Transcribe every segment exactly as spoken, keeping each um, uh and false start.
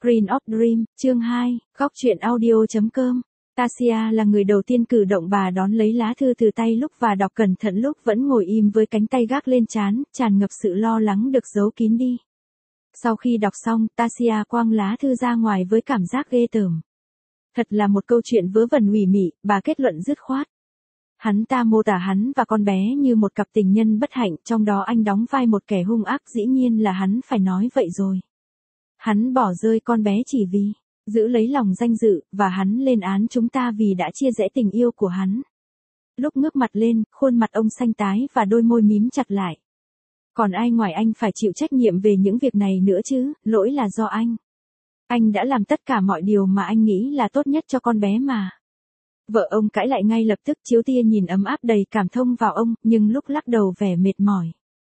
Green of Dream, chương hai, góc truyện audio.com. Tasia là người đầu tiên cử động bà đón lấy lá thư từ tay lúc và đọc cẩn thận lúc vẫn ngồi im với cánh tay gác lên trán, tràn ngập sự lo lắng được giấu kín đi. Sau khi đọc xong, Tasia quăng lá thư ra ngoài với cảm giác ghê tởm. Thật là một câu chuyện vớ vẩn ủy mị, bà kết luận dứt khoát. Hắn ta mô tả hắn và con bé như một cặp tình nhân bất hạnh, trong đó anh đóng vai một kẻ hung ác, dĩ nhiên là hắn phải nói vậy rồi. Hắn bỏ rơi con bé chỉ vì giữ lấy lòng danh dự, và hắn lên án chúng ta vì đã chia rẽ tình yêu của hắn. Lúc ngước mặt lên, khuôn mặt ông xanh tái và đôi môi mím chặt lại. Còn ai ngoài anh phải chịu trách nhiệm về những việc này nữa chứ, lỗi là do anh. Anh đã làm tất cả mọi điều mà anh nghĩ là tốt nhất cho con bé mà. Vợ ông cãi lại ngay lập tức, chiếu tia nhìn ấm áp đầy cảm thông vào ông, nhưng lúc lắc đầu vẻ mệt mỏi.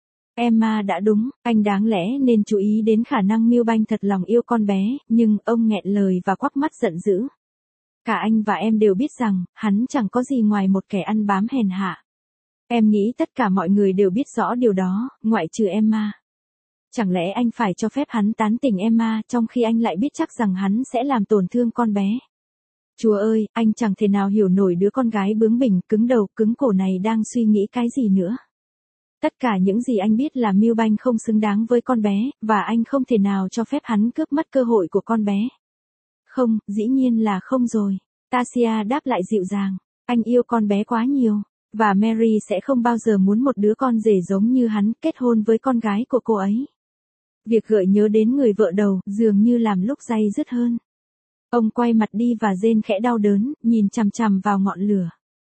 Emma đã đúng, anh đáng lẽ nên chú ý đến khả năng Milbank thật lòng yêu con bé, nhưng ông nghẹn lời và quắc mắt giận dữ. Cả anh và em đều biết rằng, hắn chẳng có gì ngoài một kẻ ăn bám hèn hạ. Em nghĩ tất cả mọi người đều biết rõ điều đó, ngoại trừ Emma. Chẳng lẽ anh phải cho phép hắn tán tỉnh Emma trong khi anh lại biết chắc rằng hắn sẽ làm tổn thương con bé? Chúa ơi, anh chẳng thể nào hiểu nổi đứa con gái bướng bỉnh, cứng đầu, cứng cổ này đang suy nghĩ cái gì nữa. Tất cả những gì anh biết là Milbank không xứng đáng với con bé, và anh không thể nào cho phép hắn cướp mất cơ hội của con bé. Không, dĩ nhiên là không rồi. Tasia đáp lại dịu dàng. Anh yêu con bé quá nhiều, và Mary sẽ không bao giờ muốn một đứa con rể giống như hắn kết hôn với con gái của cô ấy. Việc gợi nhớ đến người vợ đầu dường như làm lúc day dứt hơn. Ông quay mặt đi và rên khẽ đau đớn, nhìn chằm chằm vào ngọn lửa.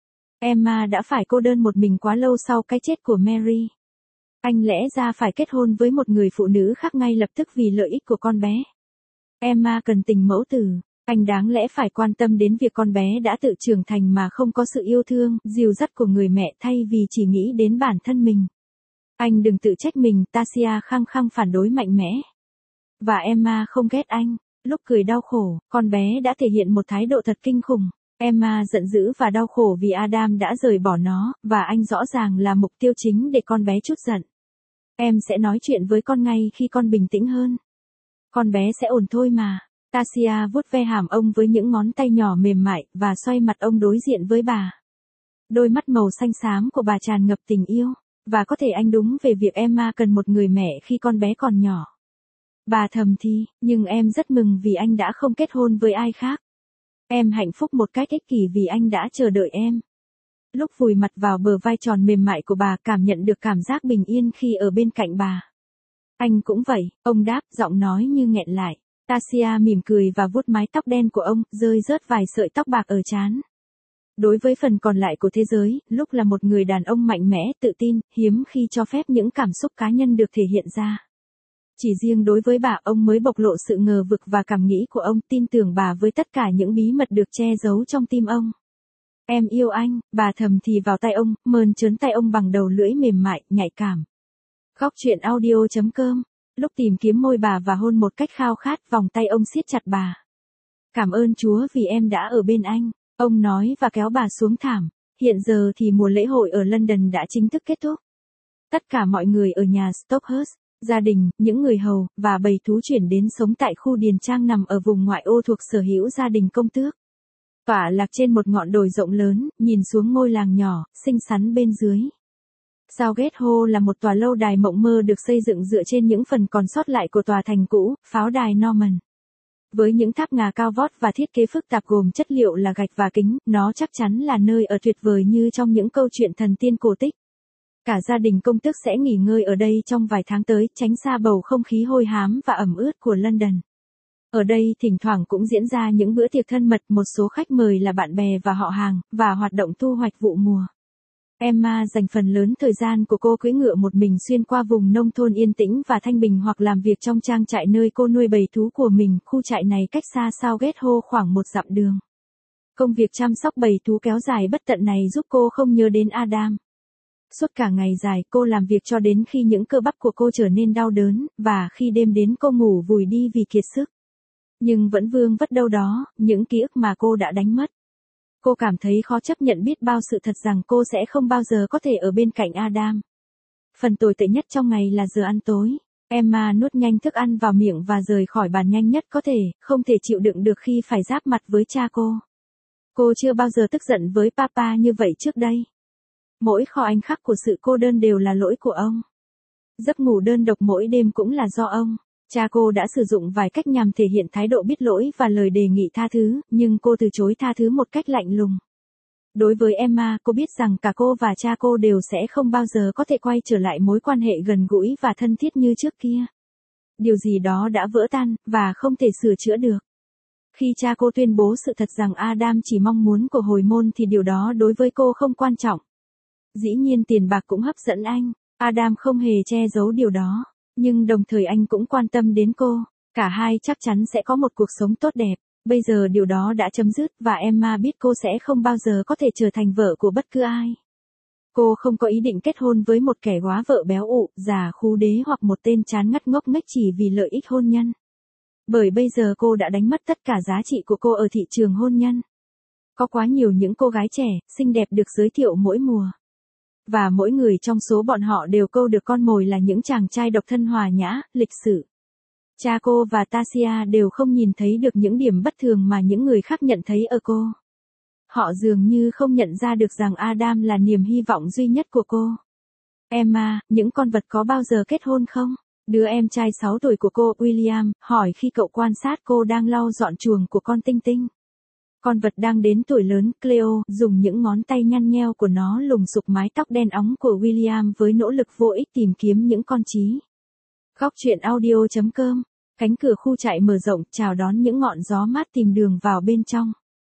Emma đã phải cô đơn một mình quá lâu sau cái chết của Mary. Anh lẽ ra phải kết hôn với một người phụ nữ khác ngay lập tức vì lợi ích của con bé. Emma cần tình mẫu tử. Anh đáng lẽ phải quan tâm đến việc con bé đã tự trưởng thành mà không có sự yêu thương, dìu dắt của người mẹ thay vì chỉ nghĩ đến bản thân mình. Anh đừng tự trách mình, Tasia khăng khăng phản đối mạnh mẽ. Và Emma không ghét anh. Lúc cười đau khổ, con bé đã thể hiện một thái độ thật kinh khủng. Emma giận dữ và đau khổ vì Adam đã rời bỏ nó, và anh rõ ràng là mục tiêu chính để con bé trút giận. Em sẽ nói chuyện với con ngay khi con bình tĩnh hơn. Con bé sẽ ổn thôi mà. Tasia vuốt ve hàm ông với những ngón tay nhỏ mềm mại, và xoay mặt ông đối diện với bà. Đôi mắt màu xanh xám của bà tràn ngập tình yêu, và có thể anh đúng về việc Emma cần một người mẹ khi con bé còn nhỏ. Bà thầm thì, nhưng em rất mừng vì anh đã không kết hôn với ai khác. Em hạnh phúc một cách ích kỷ vì anh đã chờ đợi em. Lúc vùi mặt vào bờ vai tròn mềm mại của bà, cảm nhận được cảm giác bình yên khi ở bên cạnh bà. Anh cũng vậy, ông đáp, giọng nói như nghẹn lại. Tasia mỉm cười và vuốt mái tóc đen của ông, rơi rớt vài sợi tóc bạc ở trán. Đối với phần còn lại của thế giới, lúc là một người đàn ông mạnh mẽ, tự tin, hiếm khi cho phép những cảm xúc cá nhân được thể hiện ra. Chỉ riêng đối với bà, ông mới bộc lộ sự ngờ vực và cảm nghĩ của ông, tin tưởng bà với tất cả những bí mật được che giấu trong tim ông. Em yêu anh, bà thầm thì vào tay ông, mơn trớn tay ông bằng đầu lưỡi mềm mại, nhạy cảm. Góc truyện audio.com. Lúc tìm kiếm môi bà và hôn một cách khao khát, vòng tay ông siết chặt bà. Cảm ơn Chúa vì em đã ở bên anh, ông nói và kéo bà xuống thảm. Hiện giờ thì mùa lễ hội ở London đã chính thức kết thúc. Tất cả mọi người ở nhà Stockhurst, gia đình, những người hầu, và bầy thú chuyển đến sống tại khu điền trang nằm ở vùng ngoại ô thuộc sở hữu gia đình công tước. Tọa lạc trên một ngọn đồi rộng lớn, nhìn xuống ngôi làng nhỏ, xinh xắn bên dưới. Southgate Hall là một tòa lâu đài mộng mơ được xây dựng dựa trên những phần còn sót lại của tòa thành cũ, pháo đài Norman. Với những tháp ngà cao vót và thiết kế phức tạp gồm chất liệu là gạch và kính, nó chắc chắn là nơi ở tuyệt vời như trong những câu chuyện thần tiên cổ tích. Cả gia đình công tước sẽ nghỉ ngơi ở đây trong vài tháng tới, tránh xa bầu không khí hôi hám và ẩm ướt của London. Ở đây thỉnh thoảng cũng diễn ra những bữa tiệc thân mật, một số khách mời là bạn bè và họ hàng, và hoạt động thu hoạch vụ mùa. Emma dành phần lớn thời gian của cô cưỡi ngựa một mình xuyên qua vùng nông thôn yên tĩnh và thanh bình, hoặc làm việc trong trang trại nơi cô nuôi bầy thú của mình. Khu trại này cách xa Southgate Hall khoảng một dặm đường. Công việc chăm sóc bầy thú kéo dài bất tận này giúp cô không nhớ đến Adam. Suốt cả ngày dài, cô làm việc cho đến khi những cơ bắp của cô trở nên đau đớn, và khi đêm đến cô ngủ vùi đi vì kiệt sức. Nhưng vẫn vương vất đâu đó, những ký ức mà cô đã đánh mất. Cô cảm thấy khó chấp nhận biết bao sự thật rằng cô sẽ không bao giờ có thể ở bên cạnh Adam. Phần tồi tệ nhất trong ngày là giờ ăn tối. Emma nuốt nhanh thức ăn vào miệng và rời khỏi bàn nhanh nhất có thể, không thể chịu đựng được khi phải giáp mặt với cha cô. Cô chưa bao giờ tức giận với papa như vậy trước đây. Mỗi khoảnh khắc của sự cô đơn đều là lỗi của ông. Giấc ngủ đơn độc mỗi đêm cũng là do ông. Cha cô đã sử dụng vài cách nhằm thể hiện thái độ biết lỗi và lời đề nghị tha thứ, nhưng cô từ chối tha thứ một cách lạnh lùng. Đối với Emma, cô biết rằng cả cô và cha cô đều sẽ không bao giờ có thể quay trở lại mối quan hệ gần gũi và thân thiết như trước kia. Điều gì đó đã vỡ tan, và không thể sửa chữa được. Khi cha cô tuyên bố sự thật rằng Adam chỉ mong muốn của hồi môn thì điều đó đối với cô không quan trọng. Dĩ nhiên tiền bạc cũng hấp dẫn anh, Adam không hề che giấu điều đó, nhưng đồng thời anh cũng quan tâm đến cô. Cả hai chắc chắn sẽ có một cuộc sống tốt đẹp. Bây giờ điều đó đã chấm dứt và Emma biết cô sẽ không bao giờ có thể trở thành vợ của bất cứ ai. Cô không có ý định kết hôn với một kẻ góa vợ béo ụ, già khú đế hoặc một tên chán ngắt ngốc nghếch chỉ vì lợi ích hôn nhân. Bởi bây giờ cô đã đánh mất tất cả giá trị của cô ở thị trường hôn nhân. Có quá nhiều những cô gái trẻ, xinh đẹp được giới thiệu mỗi mùa. Và mỗi người trong số bọn họ đều câu được con mồi là những chàng trai độc thân hòa nhã, lịch sự. Cha cô và Tasia đều không nhìn thấy được những điểm bất thường mà những người khác nhận thấy ở cô. Họ dường như không nhận ra được rằng Adam là niềm hy vọng duy nhất của cô. Emma, những con vật có bao giờ kết hôn không? Đứa em trai sáu tuổi của cô, William, hỏi khi cậu quan sát cô đang lau dọn chuồng của con Tinh Tinh. Con vật đang đến tuổi lớn, Cleo, dùng những ngón tay nhăn nheo của nó lùng sục mái tóc đen óng của William với nỗ lực vô ích tìm kiếm những con trí. Góc truyện audio chấm com. Cánh cửa khu trại mở rộng chào đón những ngọn gió mát tìm đường vào bên trong.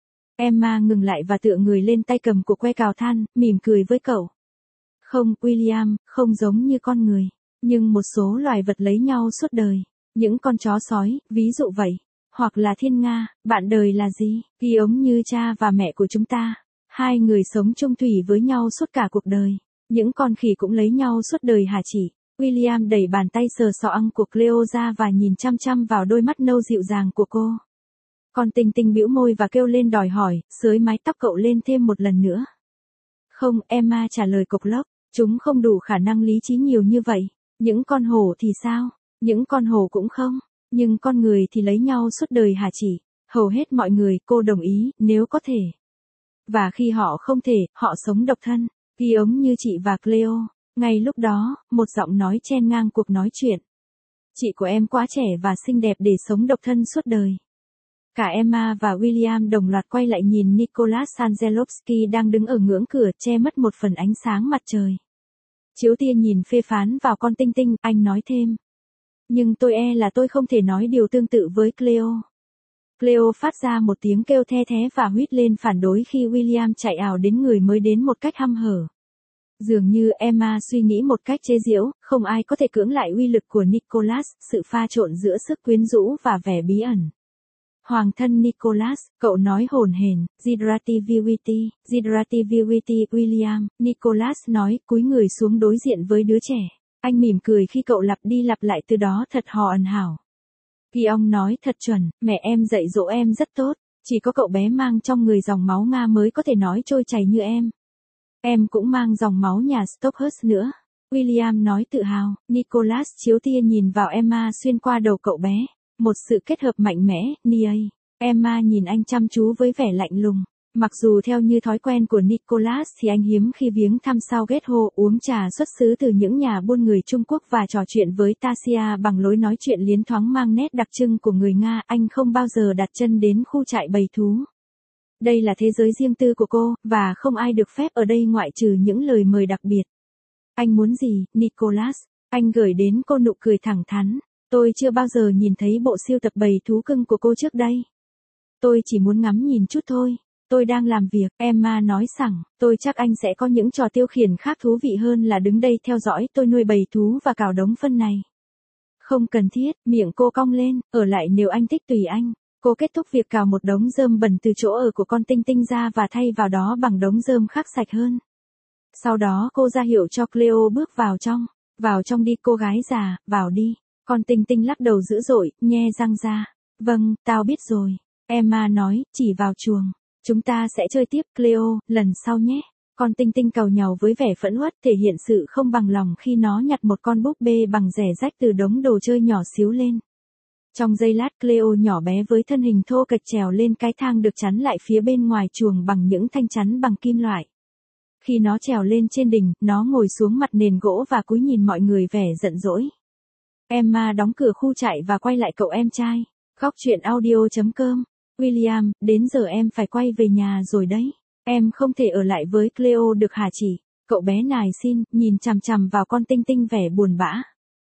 Emma ngừng lại và tựa người lên tay cầm của que cào than, mỉm cười với cậu. Không, William, không giống như con người. Nhưng một số loài vật lấy nhau suốt đời. Những con chó sói, ví dụ vậy. Hoặc là thiên nga, bạn đời là gì? Ghi ống như cha và mẹ của chúng ta. Hai người sống chung thủy với nhau suốt cả cuộc đời. Những con khỉ cũng lấy nhau suốt đời hả chị? William đẩy bàn tay sờ sọ ăng của Cleo ra và nhìn chăm chăm vào đôi mắt nâu dịu dàng của cô. Con Tinh Tinh bĩu môi và kêu lên đòi hỏi, xới mái tóc cậu lên thêm một lần nữa. Không, Emma trả lời cộc lốc, chúng không đủ khả năng lý trí nhiều như vậy. Những con hổ thì sao? Những con hổ cũng không. Nhưng con người thì lấy nhau suốt đời hả chị? Hầu hết mọi người, cô đồng ý, nếu có thể. Và khi họ không thể, họ sống độc thân. Ghi ống như chị và Cleo. Ngay lúc đó, một giọng nói chen ngang cuộc nói chuyện. Chị của em quá trẻ và xinh đẹp để sống độc thân suốt đời. Cả Emma và William đồng loạt quay lại nhìn Nicholas Angelovsky đang đứng ở ngưỡng cửa che mất một phần ánh sáng mặt trời. Chiếu tia nhìn phê phán vào con Tinh Tinh, anh nói thêm. Nhưng tôi e là tôi không thể nói điều tương tự với Cleo. Cleo phát ra một tiếng kêu the thé và huýt lên phản đối khi William chạy ảo đến người mới đến một cách hăm hở. Dường như Emma suy nghĩ một cách chế giễu, không ai có thể cưỡng lại uy lực của Nicholas, sự pha trộn giữa sức quyến rũ và vẻ bí ẩn. Hoàng thân Nicholas, cậu nói hổn hển, Gidrativity, Gidrativity William, Nicholas nói, cúi người xuống đối diện với đứa trẻ. Anh mỉm cười khi cậu lặp đi lặp lại từ đó thật hò ẩn hảo. Kiong nói thật chuẩn, mẹ em dạy dỗ em rất tốt, chỉ có cậu bé mang trong người dòng máu Nga mới có thể nói trôi chảy như em. Em cũng mang dòng máu nhà Stockhurst nữa. William nói tự hào. Nicholas chiếu tia nhìn vào Emma xuyên qua đầu cậu bé. Một sự kết hợp mạnh mẽ, Nia. Emma nhìn anh chăm chú với vẻ lạnh lùng. Mặc dù theo như thói quen của Nicholas thì anh hiếm khi viếng thăm Southgate Hall, uống trà xuất xứ từ những nhà buôn người Trung Quốc và trò chuyện với Tasia bằng lối nói chuyện liến thoáng mang nét đặc trưng của người Nga. Anh không bao giờ đặt chân đến khu trại bầy thú. Đây là thế giới riêng tư của cô, và không ai được phép ở đây ngoại trừ những lời mời đặc biệt. Anh muốn gì, Nicholas? Anh gửi đến cô nụ cười thẳng thắn. Tôi chưa bao giờ nhìn thấy bộ sưu tập bầy thú cưng của cô trước đây. Tôi chỉ muốn ngắm nhìn chút thôi. Tôi đang làm việc, Emma nói sẵn, tôi chắc anh sẽ có những trò tiêu khiển khác thú vị hơn là đứng đây theo dõi tôi nuôi bầy thú và cào đống phân này. Không cần thiết, miệng cô cong lên, ở lại nếu anh thích tùy anh. Cô kết thúc việc cào một đống rơm bẩn từ chỗ ở của con Tinh Tinh ra và thay vào đó bằng đống rơm khác sạch hơn. Sau đó cô ra hiệu cho Cleo bước vào trong. Vào trong đi cô gái già, vào đi. Con Tinh Tinh lắc đầu dữ dội, nhe răng ra. Vâng, tao biết rồi. Emma nói, chỉ vào chuồng. Chúng ta sẽ chơi tiếp Cleo, lần sau nhé. Con tinh tinh càu nhàu với vẻ phẫn uất thể hiện sự không bằng lòng khi nó nhặt một con búp bê bằng rẻ rách từ đống đồ chơi nhỏ xíu lên. Trong giây lát Cleo nhỏ bé với thân hình thô kệch trèo lên cái thang được chắn lại phía bên ngoài chuồng bằng những thanh chắn bằng kim loại. Khi nó trèo lên trên đỉnh, nó ngồi xuống mặt nền gỗ và cúi nhìn mọi người vẻ giận dỗi. Emma đóng cửa khu trại và quay lại cậu em trai. Góc truyện audio chấm com. William, đến giờ em phải quay về nhà rồi đấy. Em không thể ở lại với Cleo được hả chị? Cậu bé nài xin, nhìn chằm chằm vào con tinh tinh vẻ buồn bã.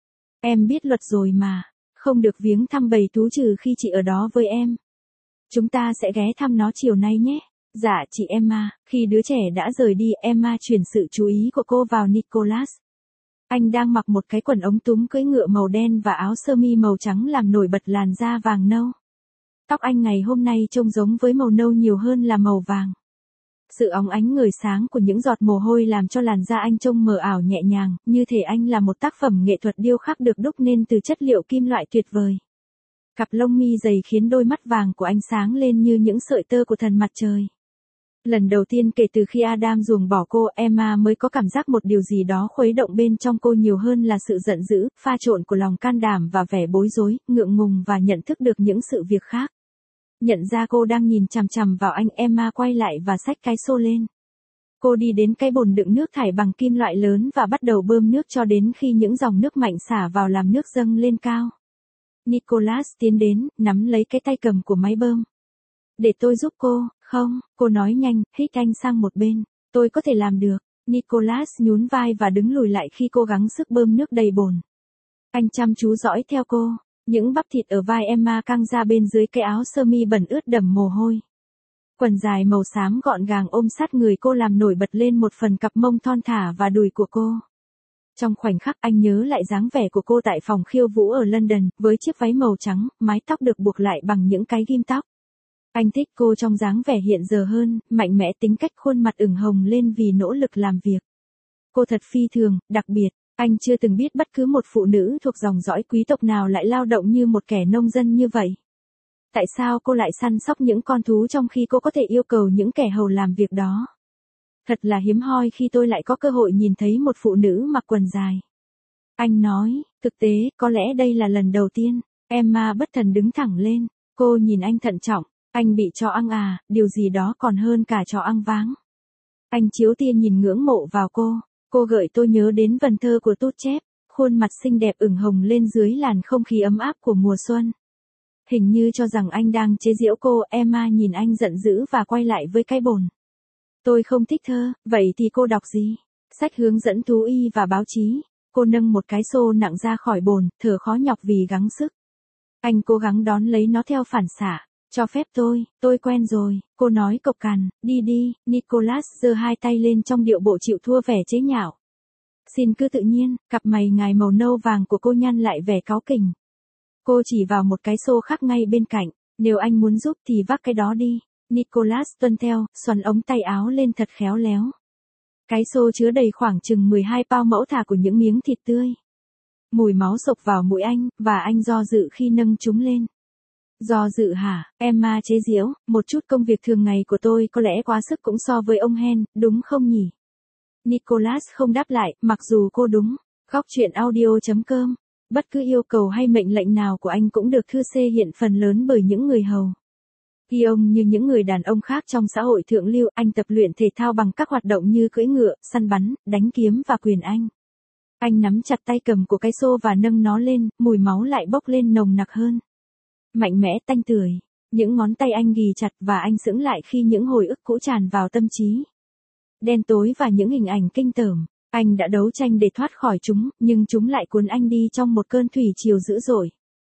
Em biết luật rồi mà. Không được viếng thăm bầy thú trừ khi chị ở đó với em. Chúng ta sẽ ghé thăm nó chiều nay nhé. Dạ chị Emma. Khi đứa trẻ đã rời đi, Emma chuyển sự chú ý của cô vào Nicholas. Anh đang mặc một cái quần ống túm cưỡi ngựa màu đen và áo sơ mi màu trắng làm nổi bật làn da vàng nâu. Tóc anh ngày hôm nay trông giống với màu nâu nhiều hơn là màu vàng. Sự óng ánh ngời sáng của những giọt mồ hôi làm cho làn da anh trông mờ ảo nhẹ nhàng, như thể anh là một tác phẩm nghệ thuật điêu khắc được đúc nên từ chất liệu kim loại tuyệt vời. Cặp lông mi dày khiến đôi mắt vàng của anh sáng lên như những sợi tơ của thần mặt trời. Lần đầu tiên kể từ khi Adam ruồng bỏ cô, Emma mới có cảm giác một điều gì đó khuấy động bên trong cô nhiều hơn là sự giận dữ, pha trộn của lòng can đảm và vẻ bối rối, ngượng ngùng và nhận thức được những sự việc khác. Nhận ra cô đang nhìn chằm chằm vào anh, Emma quay lại và xách cái xô lên. Cô đi đến cái bồn đựng nước thải bằng kim loại lớn và bắt đầu bơm nước cho đến khi những dòng nước mạnh xả vào làm nước dâng lên cao. Nicholas tiến đến, nắm lấy cái tay cầm của máy bơm. Để tôi giúp cô, không, cô nói nhanh, hít anh sang một bên. Tôi có thể làm được. Nicholas nhún vai và đứng lùi lại khi cố gắng sức bơm nước đầy bồn. Anh chăm chú dõi theo cô. Những bắp thịt ở vai Emma căng ra bên dưới cái áo sơ mi bẩn ướt đẫm mồ hôi. Quần dài màu xám gọn gàng ôm sát người cô làm nổi bật lên một phần cặp mông thon thả và đùi của cô. Trong khoảnh khắc anh nhớ lại dáng vẻ của cô tại phòng khiêu vũ ở London, với chiếc váy màu trắng, mái tóc được buộc lại bằng những cái ghim tóc. Anh thích cô trong dáng vẻ hiện giờ hơn, mạnh mẽ, tính cách, khuôn mặt ửng hồng lên vì nỗ lực làm việc. Cô thật phi thường, đặc biệt. Anh chưa từng biết bất cứ một phụ nữ thuộc dòng dõi quý tộc nào lại lao động như một kẻ nông dân như vậy. Tại sao cô lại săn sóc những con thú trong khi cô có thể yêu cầu những kẻ hầu làm việc đó? Thật là hiếm hoi khi tôi lại có cơ hội nhìn thấy một phụ nữ mặc quần dài. Anh nói, thực tế, có lẽ đây là lần đầu tiên. Emma bất thần đứng thẳng lên. Cô nhìn anh thận trọng. Anh bị chó ăn à, điều gì đó còn hơn cả chó ăn váng. Anh chiếu tia nhìn ngưỡng mộ vào cô. Cô gợi tôi nhớ đến vần thơ của Tút Chép, khuôn mặt xinh đẹp ửng hồng lên dưới làn không khí ấm áp của mùa xuân. Hình như cho rằng anh đang chế giễu cô, Emma nhìn anh giận dữ và quay lại với cái bồn. Tôi không thích thơ, vậy thì cô đọc gì? Sách hướng dẫn thú y và báo chí. Cô nâng một cái xô nặng ra khỏi bồn, thở khó nhọc vì gắng sức. Anh cố gắng đón lấy nó theo phản xạ. Cho phép tôi, tôi quen rồi, cô nói cộc cằn, đi đi. Nicholas giơ hai tay lên trong điệu bộ chịu thua vẻ chế nhạo. Xin cứ tự nhiên, cặp mày ngài màu nâu vàng của cô nhăn lại vẻ cáu kỉnh. Cô chỉ vào một cái xô khác ngay bên cạnh, nếu anh muốn giúp thì vác cái đó đi. Nicholas tuân theo, xoắn ống tay áo lên thật khéo léo. Cái xô chứa đầy khoảng chừng mười hai bao mẫu thả của những miếng thịt tươi. Mùi máu sộc vào mũi anh, và anh do dự khi nâng chúng lên. Do dự hả? Emma chế giễu, một chút công việc thường ngày của tôi có lẽ quá sức cũng so với ông Hen, đúng không nhỉ? Nicholas không đáp lại, mặc dù cô đúng. Góc truyện audio chấm com. Bất cứ yêu cầu hay mệnh lệnh nào của anh cũng được thư xê hiện phần lớn bởi những người hầu. Khi ông như những người đàn ông khác trong xã hội thượng lưu, anh tập luyện thể thao bằng các hoạt động như cưỡi ngựa, săn bắn, đánh kiếm và quyền Anh. Anh nắm chặt tay cầm của cái xô và nâng nó lên, mùi máu lại bốc lên nồng nặc hơn. Mạnh mẽ tanh tưởi, những ngón tay anh ghì chặt và anh sững lại khi những hồi ức cũ tràn vào tâm trí. Đen tối và những hình ảnh kinh tởm, anh đã đấu tranh để thoát khỏi chúng, nhưng chúng lại cuốn anh đi trong một cơn thủy triều dữ dội.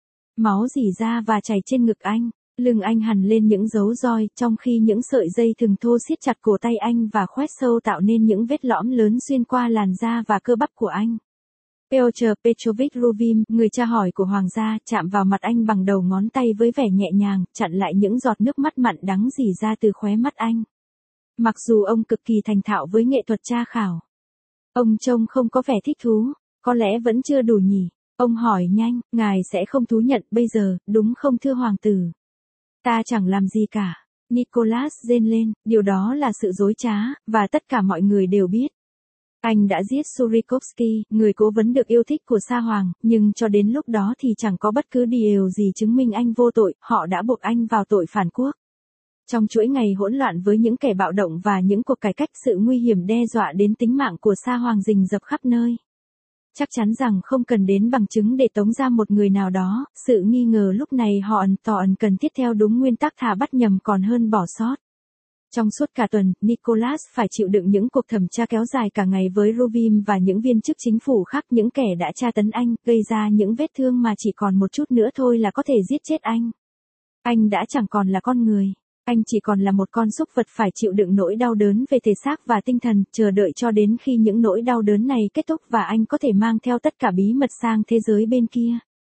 Máu rỉ ra và chảy trên ngực anh, lưng anh hằn lên những dấu roi, trong khi những sợi dây thừng thô siết chặt cổ tay anh và khoét sâu tạo nên những vết lõm lớn xuyên qua làn da và cơ bắp của anh. Piotr Petrovich Ruvim, người cha hỏi của hoàng gia, chạm vào mặt anh bằng đầu ngón tay với vẻ nhẹ nhàng, chặn lại những giọt nước mắt mặn đắng rỉ ra từ khóe mắt anh. Mặc dù ông cực kỳ thành thạo với nghệ thuật tra khảo, ông trông không có vẻ thích thú, có lẽ vẫn chưa đủ nhỉ. Ông hỏi nhanh, ngài sẽ không thú nhận bây giờ, đúng không thưa hoàng tử? Ta chẳng làm gì cả. Nicholas rên lên, điều đó là sự dối trá, và tất cả mọi người đều biết. Anh đã giết Surikovsky, người cố vấn được yêu thích của Sa Hoàng, nhưng cho đến lúc đó thì chẳng có bất cứ điều gì chứng minh anh vô tội, họ đã buộc anh vào tội phản quốc. Trong chuỗi ngày hỗn loạn với những kẻ bạo động và những cuộc cải cách, sự nguy hiểm đe dọa đến tính mạng của Sa Hoàng rình rập khắp nơi. Chắc chắn rằng không cần đến bằng chứng để tống ra một người nào đó, sự nghi ngờ lúc này họ ẩn tỏ ẩn cần thiết theo đúng nguyên tắc thà bắt nhầm còn hơn bỏ sót. Trong suốt cả tuần, Nicholas phải chịu đựng những cuộc thẩm tra kéo dài cả ngày với Ruvim và những viên chức chính phủ khác, những kẻ đã tra tấn anh, gây ra những vết thương mà chỉ còn một chút nữa thôi là có thể giết chết anh. Anh đã chẳng còn là con người. Anh chỉ còn là một con súc vật phải chịu đựng nỗi đau đớn về thể xác và tinh thần, chờ đợi cho đến khi những nỗi đau đớn này kết thúc và anh có thể mang theo tất cả bí mật sang thế giới bên kia.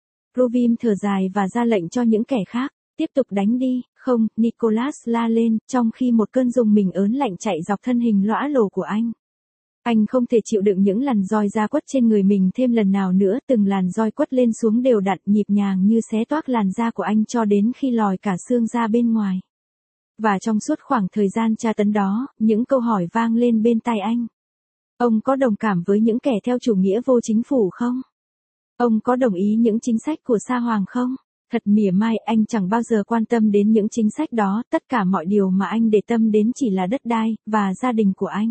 Ruvim thở dài và ra lệnh cho những kẻ khác, tiếp tục đánh đi. Không, Nicholas la lên, trong khi một cơn rùng mình ớn lạnh chạy dọc thân hình lõa lồ của anh. Anh không thể chịu đựng những làn roi da quất trên người mình thêm lần nào nữa, từng làn roi quất lên xuống đều đặn nhịp nhàng như xé toác làn da của anh cho đến khi lòi cả xương ra bên ngoài. Và trong suốt khoảng thời gian tra tấn đó, những câu hỏi vang lên bên tai anh. Ông có đồng cảm với những kẻ theo chủ nghĩa vô chính phủ không? Ông có đồng ý những chính sách của Sa Hoàng không? Thật mỉa mai, anh chẳng bao giờ quan tâm đến những chính sách đó, tất cả mọi điều mà anh để tâm đến chỉ là đất đai, và gia đình của anh.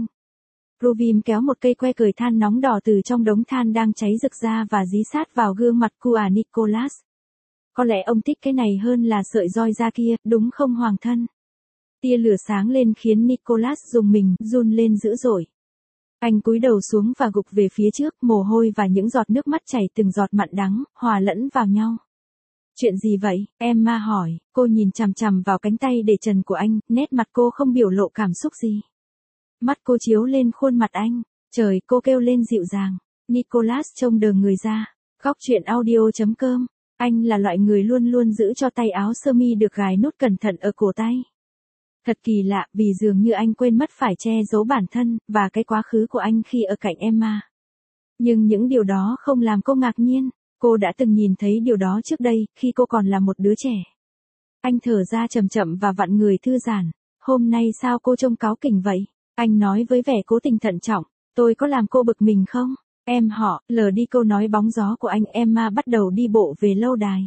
Ruvim kéo một cây que cời than nóng đỏ từ trong đống than đang cháy rực ra và dí sát vào gương mặt của Nicholas. Có lẽ ông thích cái này hơn là sợi roi da kia, đúng không hoàng thân? Tia lửa sáng lên khiến Nicholas rùng mình, run lên dữ dội. Anh cúi đầu xuống và gục về phía trước, mồ hôi và những giọt nước mắt chảy từng giọt mặn đắng, hòa lẫn vào nhau. Chuyện gì vậy? Emma hỏi, cô nhìn chằm chằm vào cánh tay để trần của anh, nét mặt cô không biểu lộ cảm xúc gì. Mắt cô chiếu lên khuôn mặt anh. Trời, cô kêu lên dịu dàng. Nicholas trông đờ người ra. Góc truyện audio chấm com. Anh là loại người luôn luôn giữ cho tay áo sơ mi được gài nút cẩn thận ở cổ tay. Thật kỳ lạ, vì dường như anh quên mất phải che giấu bản thân, và cái quá khứ của anh khi ở cạnh Emma. Nhưng những điều đó không làm cô ngạc nhiên. Cô đã từng nhìn thấy điều đó trước đây, khi cô còn là một đứa trẻ. Anh thở ra chậm chậm và vặn người thư giãn. Hôm nay sao cô trông cáu kỉnh vậy? Anh nói với vẻ cố tình thận trọng. Tôi có làm cô bực mình không? Em họ, lờ đi câu nói bóng gió của anh. Emma bắt đầu đi bộ về lâu đài.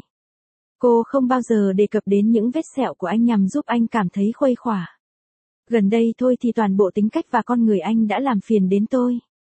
Cô không bao giờ đề cập đến những vết sẹo của anh nhằm giúp anh cảm thấy khuây khỏa. Gần đây thôi thì toàn bộ tính cách và con người anh đã làm phiền đến tôi.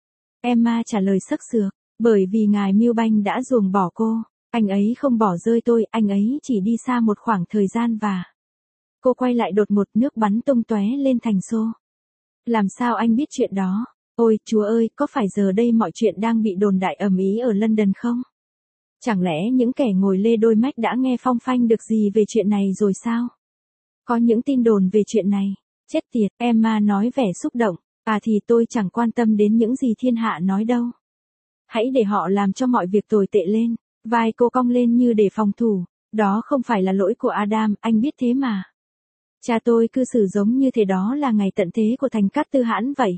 Emma trả lời sắc sược. Bởi vì ngài Milbank đã ruồng bỏ cô. Anh ấy không bỏ rơi tôi, anh ấy chỉ đi xa một khoảng thời gian và... Cô quay lại đột ngột, nước bắn tung tóe lên thành xô. Làm sao anh biết chuyện đó? Ôi, Chúa ơi, có phải giờ đây mọi chuyện đang bị đồn đại ầm ĩ ở London không? Chẳng lẽ những kẻ ngồi lê đôi mách đã nghe phong phanh được gì về chuyện này rồi sao? Có những tin đồn về chuyện này. Chết tiệt, Emma nói vẻ xúc động. À thì tôi chẳng quan tâm đến những gì thiên hạ nói đâu. Hãy để họ làm cho mọi việc tồi tệ lên. Vai cô cong lên như để phòng thủ. Đó không phải là lỗi của Adam, anh biết thế mà. Cha tôi cư xử giống như thế, đó là ngày tận thế của thành Cát Tư Hãn vậy.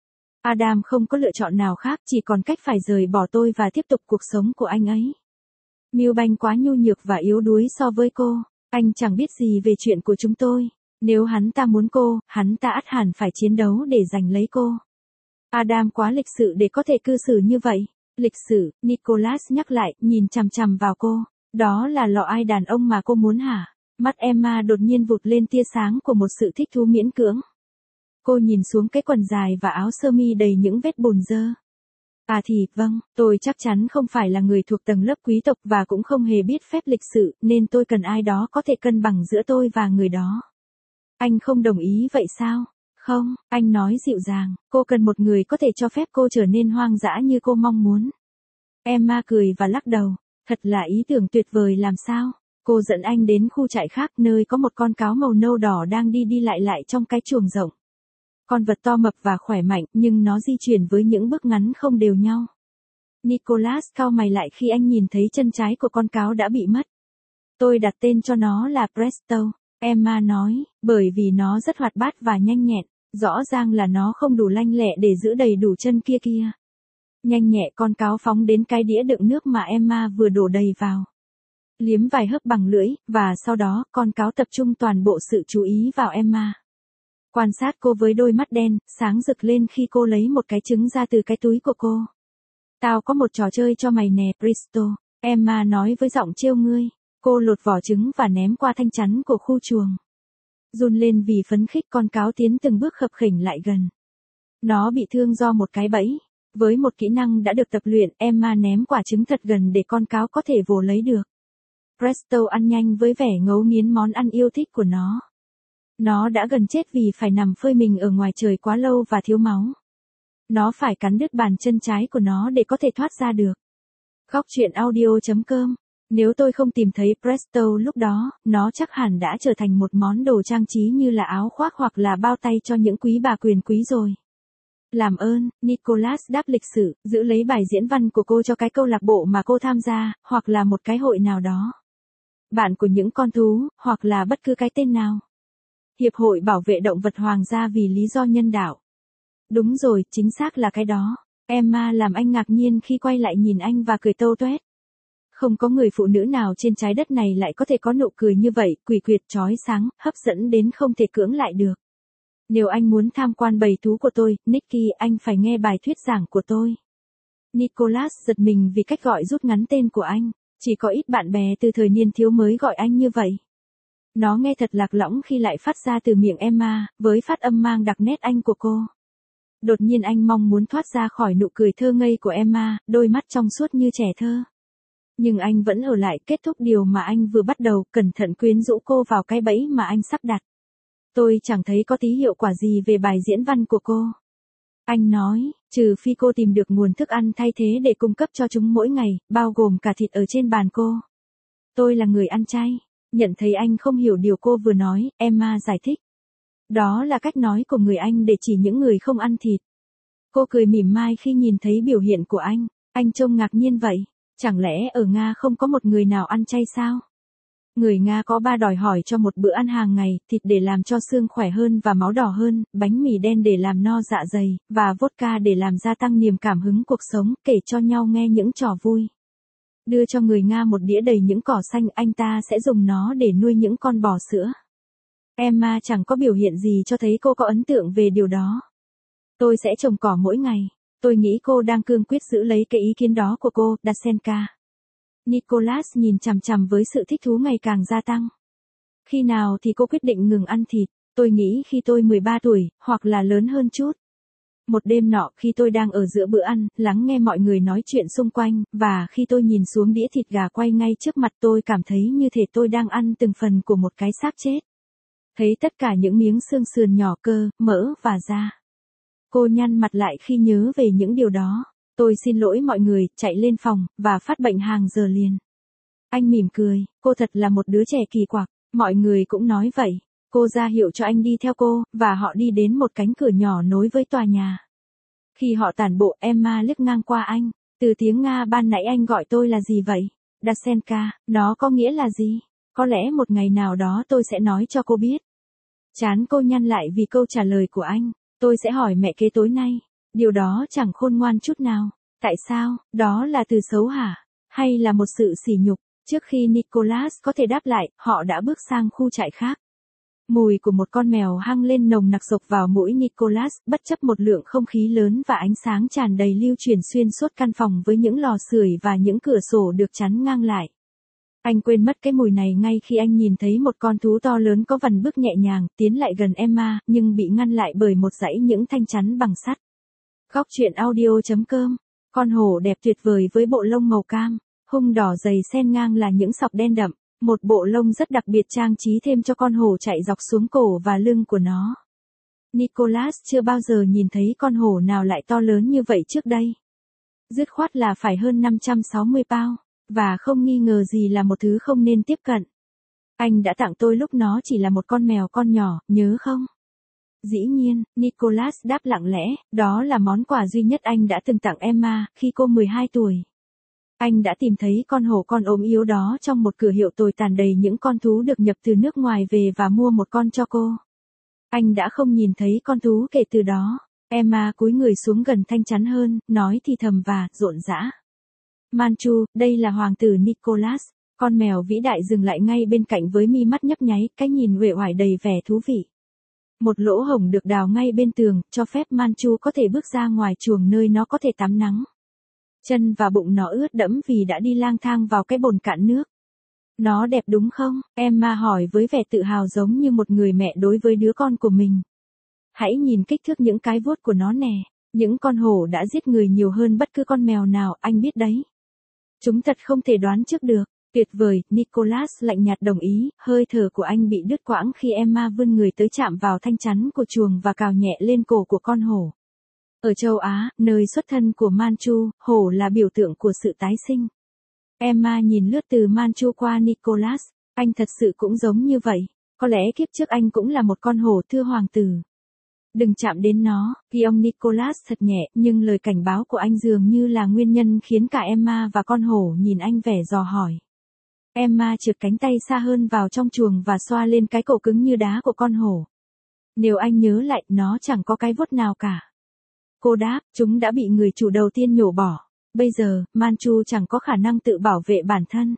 Adam không có lựa chọn nào khác, chỉ còn cách phải rời bỏ tôi và tiếp tục cuộc sống của anh ấy. Milbank quá nhu nhược và yếu đuối so với cô. Anh chẳng biết gì về chuyện của chúng tôi. Nếu hắn ta muốn cô, hắn ta ắt hẳn phải chiến đấu để giành lấy cô. Adam quá lịch sự để có thể cư xử như vậy. Lịch sử, Nicholas nhắc lại, nhìn chằm chằm vào cô. Đó là lọ ai đàn ông mà cô muốn hả? Mắt Emma đột nhiên vụt lên tia sáng của một sự thích thú miễn cưỡng. Cô nhìn xuống cái quần dài và áo sơ mi đầy những vết bùn dơ. À thì, vâng, tôi chắc chắn không phải là người thuộc tầng lớp quý tộc và cũng không hề biết phép lịch sự, nên tôi cần ai đó có thể cân bằng giữa tôi và người đó. Anh không đồng ý vậy sao? Không, anh nói dịu dàng, cô cần một người có thể cho phép cô trở nên hoang dã như cô mong muốn. Emma cười và lắc đầu, thật là ý tưởng tuyệt vời làm sao. Cô dẫn anh đến khu trại khác, nơi có một con cáo màu nâu đỏ đang đi đi lại lại trong cái chuồng rộng. Con vật to mập và khỏe mạnh, nhưng nó di chuyển với những bước ngắn không đều nhau. Nicholas cau mày lại khi anh nhìn thấy chân trái của con cáo đã bị mất. Tôi đặt tên cho nó là Presto, Emma nói, bởi vì nó rất hoạt bát và nhanh nhẹn. Rõ ràng là nó không đủ lanh lẹ để giữ đầy đủ chân kia kia. Nhanh nhẹ, con cáo phóng đến cái đĩa đựng nước mà Emma vừa đổ đầy vào. liếm vài hớp bằng lưỡi, và sau đó, con cáo tập trung toàn bộ sự chú ý vào Emma. Quan sát cô với đôi mắt đen, sáng rực lên khi cô lấy một cái trứng ra từ cái túi của cô. Tao có một trò chơi cho mày nè, Bristol, Emma nói với giọng trêu ngươi. Cô lột vỏ trứng và ném qua thanh chắn của khu chuồng. Run lên vì phấn khích, con cáo tiến từng bước khập khiễng lại gần. Nó bị thương do một cái bẫy. Với một kỹ năng đã được tập luyện, Emma ném quả trứng thật gần để con cáo có thể vồ lấy được. Presto ăn nhanh với vẻ ngấu nghiến món ăn yêu thích của nó. Nó đã gần chết vì phải nằm phơi mình ở ngoài trời quá lâu và thiếu máu. Nó phải cắn đứt bàn chân trái của nó để có thể thoát ra được. Góc truyện audio chấm com. Nếu tôi không tìm thấy Presto lúc đó, nó chắc hẳn đã trở thành một món đồ trang trí như là áo khoác hoặc là bao tay cho những quý bà quyền quý rồi. Làm ơn, Nicholas đáp lịch sự, giữ lấy bài diễn văn của cô cho cái câu lạc bộ mà cô tham gia, hoặc là một cái hội nào đó. Bạn của những con thú, hoặc là bất cứ cái tên nào. Hiệp hội bảo vệ động vật hoàng gia vì lý do nhân đạo. Đúng rồi, chính xác là cái đó. Emma làm anh ngạc nhiên khi quay lại nhìn anh và cười tâu tuét. Không có người phụ nữ nào trên trái đất này lại có thể có nụ cười như vậy, quỷ quyệt chói sáng, hấp dẫn đến không thể cưỡng lại được. Nếu anh muốn tham quan bầy thú của tôi, Nicky, anh phải nghe bài thuyết giảng của tôi. Nicholas giật mình vì cách gọi rút ngắn tên của anh. Chỉ có ít bạn bè từ thời niên thiếu mới gọi anh như vậy. Nó nghe thật lạc lõng khi lại phát ra từ miệng Emma, với phát âm mang đặc nét Anh của cô. Đột nhiên anh mong muốn thoát ra khỏi nụ cười thơ ngây của Emma, đôi mắt trong suốt như trẻ thơ. Nhưng anh vẫn ở lại kết thúc điều mà anh vừa bắt đầu, cẩn thận quyến rũ cô vào cái bẫy mà anh sắp đặt. Tôi chẳng thấy có tí hiệu quả gì về bài diễn văn của cô. Anh nói, trừ phi cô tìm được nguồn thức ăn thay thế để cung cấp cho chúng mỗi ngày, bao gồm cả thịt ở trên bàn cô. Tôi là người ăn chay. Nhận thấy anh không hiểu điều cô vừa nói, Emma giải thích. Đó là cách nói của người Anh để chỉ những người không ăn thịt. Cô cười mỉm mai khi nhìn thấy biểu hiện của anh. Anh trông ngạc nhiên vậy. Chẳng lẽ ở Nga không có một người nào ăn chay sao? Người Nga có ba đòi hỏi cho một bữa ăn hàng ngày, thịt để làm cho xương khỏe hơn và máu đỏ hơn, bánh mì đen để làm no dạ dày, và vodka để làm gia tăng niềm cảm hứng cuộc sống, kể cho nhau nghe những trò vui. Đưa cho người Nga một đĩa đầy những cỏ xanh, anh ta sẽ dùng nó để nuôi những con bò sữa. Emma chẳng có biểu hiện gì cho thấy cô có ấn tượng về điều đó. Tôi sẽ trồng cỏ mỗi ngày. Tôi nghĩ cô đang cương quyết giữ lấy cái ý kiến đó của cô, Dasenka. Nicholas nhìn chằm chằm với sự thích thú ngày càng gia tăng. Khi nào thì cô quyết định ngừng ăn thịt? Tôi nghĩ khi tôi mười ba tuổi, hoặc là lớn hơn chút. Một đêm nọ khi tôi đang ở giữa bữa ăn, lắng nghe mọi người nói chuyện xung quanh, và khi tôi nhìn xuống đĩa thịt gà quay ngay trước mặt tôi cảm thấy như thể tôi đang ăn từng phần của một cái xác chết. Thấy tất cả những miếng xương sườn nhỏ, cơ, mỡ và da. Cô nhăn mặt lại khi nhớ về những điều đó. Tôi xin lỗi mọi người, chạy lên phòng, và phát bệnh hàng giờ liền. Anh mỉm cười, cô thật là một đứa trẻ kỳ quặc, mọi người cũng nói vậy. Cô ra hiệu cho anh đi theo cô, và họ đi đến một cánh cửa nhỏ nối với tòa nhà. Khi họ tản bộ, Emma liếc ngang qua anh. Từ tiếng Nga ban nãy anh gọi tôi là gì vậy? Dasenka, nó có nghĩa là gì? Có lẽ một ngày nào đó tôi sẽ nói cho cô biết. Chán cô nhăn lại vì câu trả lời của anh. Tôi sẽ hỏi mẹ kế tối nay. Điều đó chẳng khôn ngoan chút nào. Tại sao? Đó là từ xấu hả? Hay là một sự sỉ nhục? Trước khi Nicholas có thể đáp lại, họ đã bước sang khu trại khác. Mùi của một con mèo hăng lên nồng nặc sộc vào mũi Nicholas, bất chấp một lượng không khí lớn và ánh sáng tràn đầy lưu truyền xuyên suốt căn phòng với những lò sưởi và những cửa sổ được chắn ngang lại. Anh quên mất cái mùi này ngay khi anh nhìn thấy một con thú to lớn có vằn bước nhẹ nhàng, tiến lại gần Emma, nhưng bị ngăn lại bởi một dãy những thanh chắn bằng sắt. Góc truyện audio chấm com. Con hổ đẹp tuyệt vời với bộ lông màu cam, hung đỏ dày xen ngang là những sọc đen đậm. Một bộ lông rất đặc biệt trang trí thêm cho con hổ chạy dọc xuống cổ và lưng của nó. Nicholas chưa bao giờ nhìn thấy con hổ nào lại to lớn như vậy trước đây. Dứt khoát là phải hơn năm trăm sáu mươi pound, và không nghi ngờ gì là một thứ không nên tiếp cận. Anh đã tặng tôi lúc nó chỉ là một con mèo con nhỏ, nhớ không? Dĩ nhiên, Nicholas đáp lặng lẽ, đó là món quà duy nhất anh đã từng tặng Emma khi cô mười hai tuổi. Anh đã tìm thấy con hổ con ốm yếu đó trong một cửa hiệu tồi tàn đầy những con thú được nhập từ nước ngoài về và mua một con cho cô. Anh đã không nhìn thấy con thú kể từ đó. Emma cúi người xuống gần thanh chắn hơn, nói thì thầm và rộn rã. Manchu, đây là hoàng tử Nicholas. Con mèo vĩ đại dừng lại ngay bên cạnh với mi mắt nhấp nháy, cái nhìn uể oải đầy vẻ thú vị. Một lỗ hổng được đào ngay bên tường, cho phép Manchu có thể bước ra ngoài chuồng nơi nó có thể tắm nắng. Chân và bụng nó ướt đẫm vì đã đi lang thang vào cái bồn cạn nước. Nó đẹp đúng không? Emma hỏi với vẻ tự hào giống như một người mẹ đối với đứa con của mình. Hãy nhìn kích thước những cái vuốt của nó nè. Những con hổ đã giết người nhiều hơn bất cứ con mèo nào, anh biết đấy. Chúng thật không thể đoán trước được. Tuyệt vời, Nicholas lạnh nhạt đồng ý, hơi thở của anh bị đứt quãng khi Emma vươn người tới chạm vào thanh chắn của chuồng và cào nhẹ lên cổ của con hổ. Ở châu Á, nơi xuất thân của Manchu, hổ là biểu tượng của sự tái sinh. Emma nhìn lướt từ Manchu qua Nicholas, anh thật sự cũng giống như vậy, có lẽ kiếp trước anh cũng là một con hổ thưa hoàng tử. Đừng chạm đến nó, vì ông Nicholas thật nhẹ, nhưng lời cảnh báo của anh dường như là nguyên nhân khiến cả Emma và con hổ nhìn anh vẻ dò hỏi. Emma trượt cánh tay xa hơn vào trong chuồng và xoa lên cái cổ cứng như đá của con hổ. Nếu anh nhớ lại, nó chẳng có cái vuốt nào cả. Cô đáp, chúng đã bị người chủ đầu tiên nhổ bỏ. Bây giờ, Manchu chẳng có khả năng tự bảo vệ bản thân.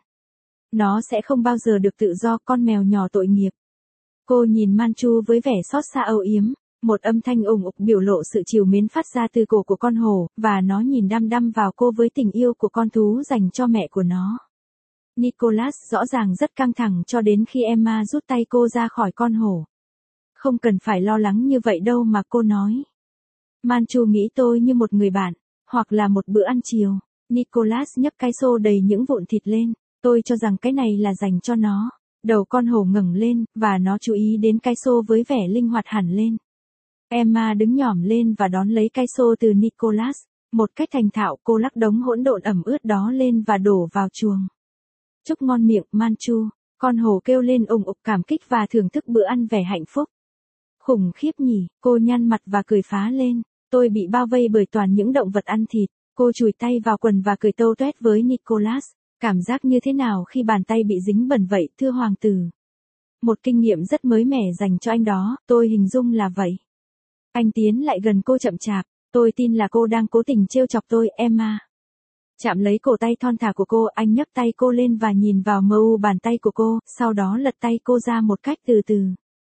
Nó sẽ không bao giờ được tự do, con mèo nhỏ tội nghiệp. Cô nhìn Manchu với vẻ xót xa âu yếm. Một âm thanh ủng ục biểu lộ sự trìu mến phát ra từ cổ của con hổ, và nó nhìn đăm đăm vào cô với tình yêu của con thú dành cho mẹ của nó. Nicholas rõ ràng rất căng thẳng cho đến khi Emma rút tay cô ra khỏi con hổ. Không cần phải lo lắng như vậy đâu mà, cô nói. Manchu nghĩ tôi như một người bạn, hoặc là một bữa ăn chiều. Nicholas nhấc cái xô đầy những vụn thịt lên, tôi cho rằng cái này là dành cho nó. Đầu con hổ ngẩng lên, và nó chú ý đến cái xô với vẻ linh hoạt hẳn lên. Emma đứng nhỏm lên và đón lấy cái xô từ Nicholas. Một cách thành thạo, cô lắc đống hỗn độn ẩm ướt đó lên và đổ vào chuồng. Chúc ngon miệng, Manchu. Con hổ kêu lên ủng ục cảm kích và thưởng thức bữa ăn vẻ hạnh phúc. Khủng khiếp nhỉ, cô nhăn mặt và cười phá lên. Tôi bị bao vây bởi toàn những động vật ăn thịt. Cô chùi tay vào quần và cười tâu toét với Nicholas. Cảm giác như thế nào khi bàn tay bị dính bẩn vậy, thưa hoàng tử? Một kinh nghiệm rất mới mẻ dành cho anh đó, tôi hình dung là vậy. Anh tiến lại gần cô chậm chạp. Tôi tin là cô đang cố tình trêu chọc tôi, Emma. Chạm lấy cổ tay thon thả của cô, anh nhấc tay cô lên và nhìn vào mờ u bàn tay của cô, sau đó lật tay cô ra một cách từ từ.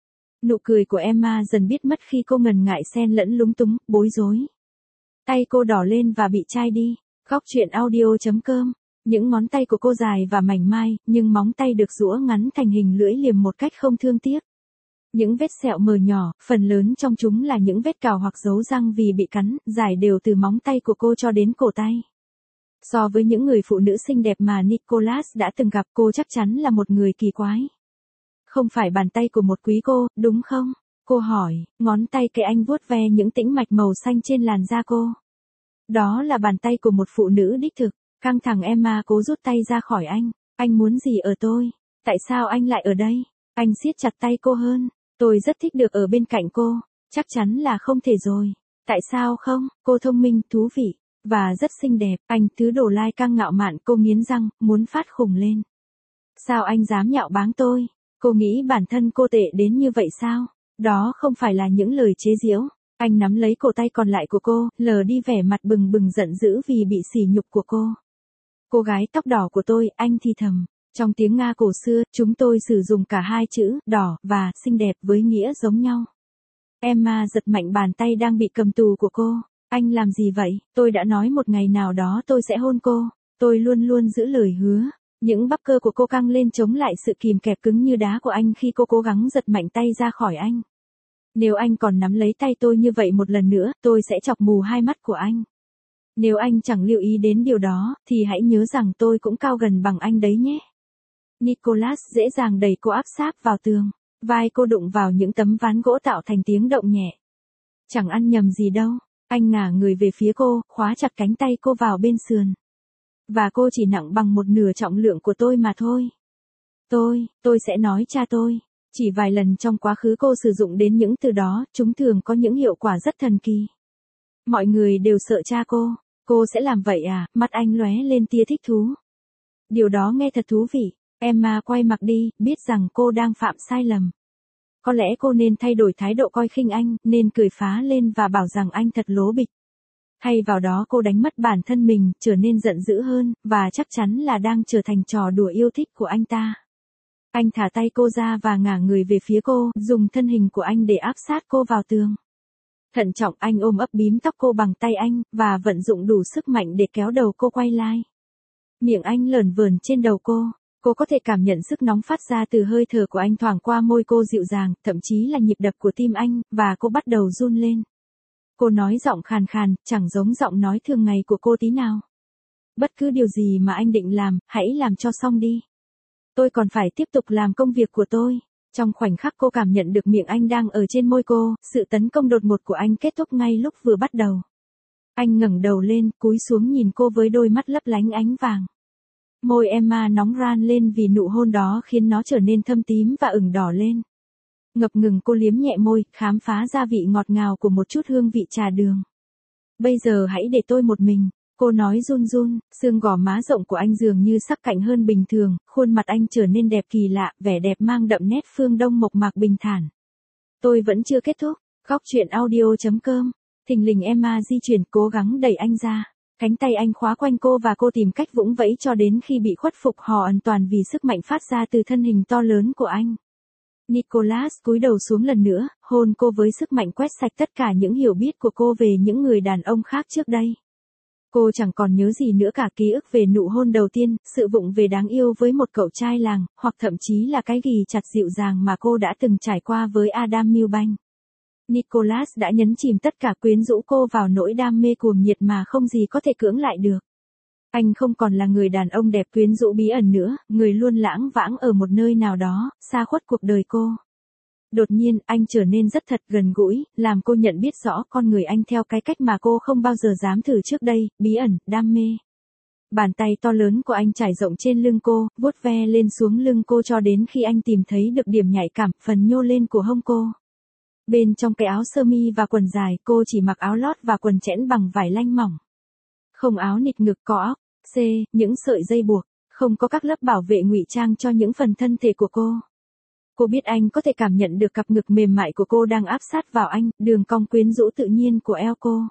Nụ cười của Emma dần biết mất khi cô ngần ngại xen lẫn lúng túng, bối rối. Tay cô đỏ lên và bị chai đi. Góc truyện audio chấm com. Những ngón tay của cô dài và mảnh mai, nhưng móng tay được giũa ngắn thành hình lưỡi liềm một cách không thương tiếc. Những vết sẹo mờ nhỏ, phần lớn trong chúng là những vết cào hoặc dấu răng vì bị cắn, dài đều từ móng tay của cô cho đến cổ tay. So với những người phụ nữ xinh đẹp mà Nicholas đã từng gặp, cô chắc chắn là một người kỳ quái. Không phải bàn tay của một quý cô, đúng không? Cô hỏi, ngón tay cái anh vuốt ve những tĩnh mạch màu xanh trên làn da cô. Đó là bàn tay của một phụ nữ đích thực. Căng thẳng, Emma cố rút tay ra khỏi anh. Anh muốn gì ở tôi? Tại sao anh lại ở đây? Anh siết chặt tay cô hơn. Tôi rất thích được ở bên cạnh cô. Chắc chắn là không thể rồi. Tại sao không? Cô thông minh, thú vị, và rất xinh đẹp. Anh thứ đồ lai căng ngạo mạn, cô nghiến răng, muốn phát khùng lên. Sao anh dám nhạo báng tôi? Cô nghĩ bản thân cô tệ đến như vậy sao? Đó không phải là những lời chế giễu. Anh nắm lấy cổ tay còn lại của cô, lờ đi vẻ mặt bừng bừng giận dữ vì bị sỉ nhục của cô. Cô gái tóc đỏ của tôi, anh thì thầm. Trong tiếng Nga cổ xưa, chúng tôi sử dụng cả hai chữ, đỏ, và, xinh đẹp với nghĩa giống nhau. Emma giật mạnh bàn tay đang bị cầm tù của cô. Anh làm gì vậy? Tôi đã nói một ngày nào đó tôi sẽ hôn cô. Tôi luôn luôn giữ lời hứa. Những bắp cơ của cô căng lên chống lại sự kìm kẹp cứng như đá của anh khi cô cố gắng giật mạnh tay ra khỏi anh. Nếu anh còn nắm lấy tay tôi như vậy một lần nữa, tôi sẽ chọc mù hai mắt của anh. Nếu anh chẳng lưu ý đến điều đó, thì hãy nhớ rằng tôi cũng cao gần bằng anh đấy nhé. Nicholas dễ dàng đẩy cô áp sát vào tường. Vai cô đụng vào những tấm ván gỗ tạo thành tiếng động nhẹ. Chẳng ăn nhầm gì đâu. Anh ngả người về phía cô, khóa chặt cánh tay cô vào bên sườn. Và cô chỉ nặng bằng một nửa trọng lượng của tôi mà thôi. Tôi, tôi sẽ nói cha tôi. Chỉ vài lần trong quá khứ cô sử dụng đến những từ đó, chúng thường có những hiệu quả rất thần kỳ. Mọi người đều sợ cha cô. Cô sẽ làm vậy à? Mắt anh lóe lên tia thích thú. Điều đó nghe thật thú vị. Emma quay mặt đi, biết rằng cô đang phạm sai lầm. Có lẽ cô nên thay đổi thái độ coi khinh anh, nên cười phá lên và bảo rằng anh thật lố bịch. Thay vào đó cô đánh mất bản thân mình, trở nên giận dữ hơn, và chắc chắn là đang trở thành trò đùa yêu thích của anh ta. Anh thả tay cô ra và ngả người về phía cô, dùng thân hình của anh để áp sát cô vào tường. Thận trọng anh ôm ấp bím tóc cô bằng tay anh, và vận dụng đủ sức mạnh để kéo đầu cô quay lại. Miệng anh lởn vởn trên đầu cô. Cô có thể cảm nhận sức nóng phát ra từ hơi thở của anh thoảng qua môi cô dịu dàng, thậm chí là nhịp đập của tim anh, và cô bắt đầu run lên. Cô nói giọng khàn khàn, chẳng giống giọng nói thường ngày của cô tí nào. Bất cứ điều gì mà anh định làm, hãy làm cho xong đi. Tôi còn phải tiếp tục làm công việc của tôi. Trong khoảnh khắc cô cảm nhận được miệng anh đang ở trên môi cô, sự tấn công đột ngột của anh kết thúc ngay lúc vừa bắt đầu. Anh ngẩng đầu lên, cúi xuống nhìn cô với đôi mắt lấp lánh ánh vàng. Môi Emma nóng ran lên vì nụ hôn đó khiến nó trở nên thâm tím và ửng đỏ lên. Ngập ngừng cô liếm nhẹ môi, khám phá ra vị ngọt ngào của một chút hương vị trà đường. Bây giờ hãy để tôi một mình, cô nói run run, xương gò má rộng của anh dường như sắc cạnh hơn bình thường, khuôn mặt anh trở nên đẹp kỳ lạ, vẻ đẹp mang đậm nét phương Đông mộc mạc bình thản. Tôi vẫn chưa kết thúc, góc truyện audio chấm com. Thình lình Emma di chuyển cố gắng đẩy anh ra. Cánh tay anh khóa quanh cô và cô tìm cách vũng vẫy cho đến khi bị khuất phục hò an toàn vì sức mạnh phát ra từ thân hình to lớn của anh. Nicholas cúi đầu xuống lần nữa, hôn cô với sức mạnh quét sạch tất cả những hiểu biết của cô về những người đàn ông khác trước đây. Cô chẳng còn nhớ gì nữa cả, ký ức về nụ hôn đầu tiên, sự vụng về đáng yêu với một cậu trai làng, hoặc thậm chí là cái ghì chặt dịu dàng mà cô đã từng trải qua với Adam Milbank. Nicholas đã nhấn chìm tất cả, quyến rũ cô vào nỗi đam mê cuồng nhiệt mà không gì có thể cưỡng lại được. Anh không còn là người đàn ông đẹp quyến rũ bí ẩn nữa, người luôn lãng vãng ở một nơi nào đó, xa khuất cuộc đời cô. Đột nhiên, anh trở nên rất thật, gần gũi, làm cô nhận biết rõ con người anh theo cái cách mà cô không bao giờ dám thử trước đây, bí ẩn, đam mê. Bàn tay to lớn của anh trải rộng trên lưng cô, vuốt ve lên xuống lưng cô cho đến khi anh tìm thấy được điểm nhạy cảm, phần nhô lên của hông cô. Bên trong cái áo sơ mi và quần dài, cô chỉ mặc áo lót và quần chẽn bằng vải lanh mỏng. Không áo nịt ngực có óc, C, những sợi dây buộc, không có các lớp bảo vệ ngụy trang cho những phần thân thể của cô. Cô biết anh có thể cảm nhận được cặp ngực mềm mại của cô đang áp sát vào anh, đường cong quyến rũ tự nhiên của eo cô.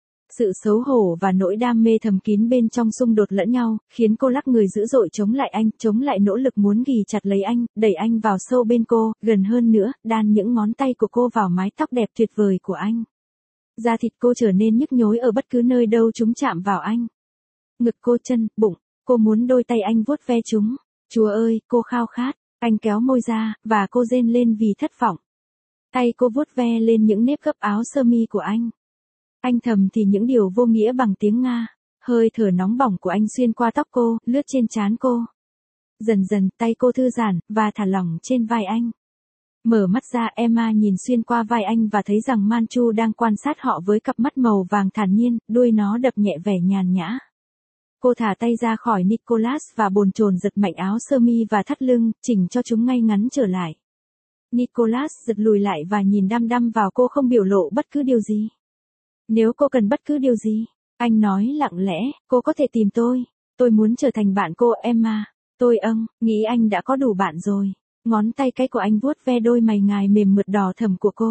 Sự xấu hổ và nỗi đam mê thầm kín bên trong xung đột lẫn nhau, khiến cô lắc người dữ dội chống lại anh, chống lại nỗ lực muốn ghì chặt lấy anh, đẩy anh vào sâu bên cô, gần hơn nữa, đan những ngón tay của cô vào mái tóc đẹp tuyệt vời của anh. Da thịt cô trở nên nhức nhối ở bất cứ nơi đâu chúng chạm vào anh. Ngực cô, chân, bụng, cô muốn đôi tay anh vuốt ve chúng. Chúa ơi, cô khao khát. Anh kéo môi ra, và cô rên lên vì thất vọng. Tay cô vuốt ve lên những nếp gấp áo sơ mi của anh. Anh thầm thì những điều vô nghĩa bằng tiếng Nga. Hơi thở nóng bỏng của anh xuyên qua tóc cô, lướt trên trán cô. Dần dần, tay cô thư giãn, và thả lỏng trên vai anh. Mở mắt ra, Emma nhìn xuyên qua vai anh và thấy rằng Manchu đang quan sát họ với cặp mắt màu vàng thản nhiên, đuôi nó đập nhẹ vẻ nhàn nhã. Cô thả tay ra khỏi Nicholas và bồn chồn giật mạnh áo sơ mi và thắt lưng, chỉnh cho chúng ngay ngắn trở lại. Nicholas giật lùi lại và nhìn đăm đăm vào cô, không biểu lộ bất cứ điều gì. Nếu cô cần bất cứ điều gì, anh nói lặng lẽ, cô có thể tìm tôi. Tôi muốn trở thành bạn cô, Emma. Tôi âng, nghĩ anh đã có đủ bạn rồi. Ngón tay cái của anh vuốt ve đôi mày ngài mềm mượt đỏ thẫm của cô.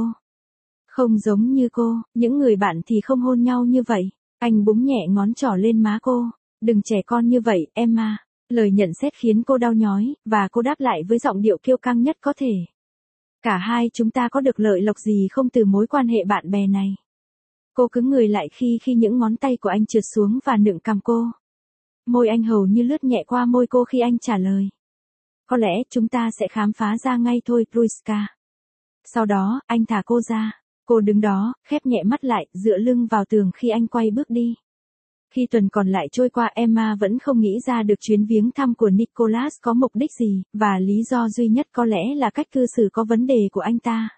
Không giống như cô, những người bạn thì không hôn nhau như vậy. Anh búng nhẹ ngón trỏ lên má cô. Đừng trẻ con như vậy, Emma. Lời nhận xét khiến cô đau nhói, và cô đáp lại với giọng điệu kiêu căng nhất có thể. Cả hai chúng ta có được lợi lộc gì không từ mối quan hệ bạn bè này? Cô cứng người lại khi khi những ngón tay của anh trượt xuống và nựng cằm cô. Môi anh hầu như lướt nhẹ qua môi cô khi anh trả lời. Có lẽ chúng ta sẽ khám phá ra ngay thôi, Ruiska. Sau đó, anh thả cô ra. Cô đứng đó, khép nhẹ mắt lại, dựa lưng vào tường khi anh quay bước đi. Khi tuần còn lại trôi qua, Emma vẫn không nghĩ ra được chuyến viếng thăm của Nicholas có mục đích gì, và lý do duy nhất có lẽ là cách cư xử có vấn đề của anh ta.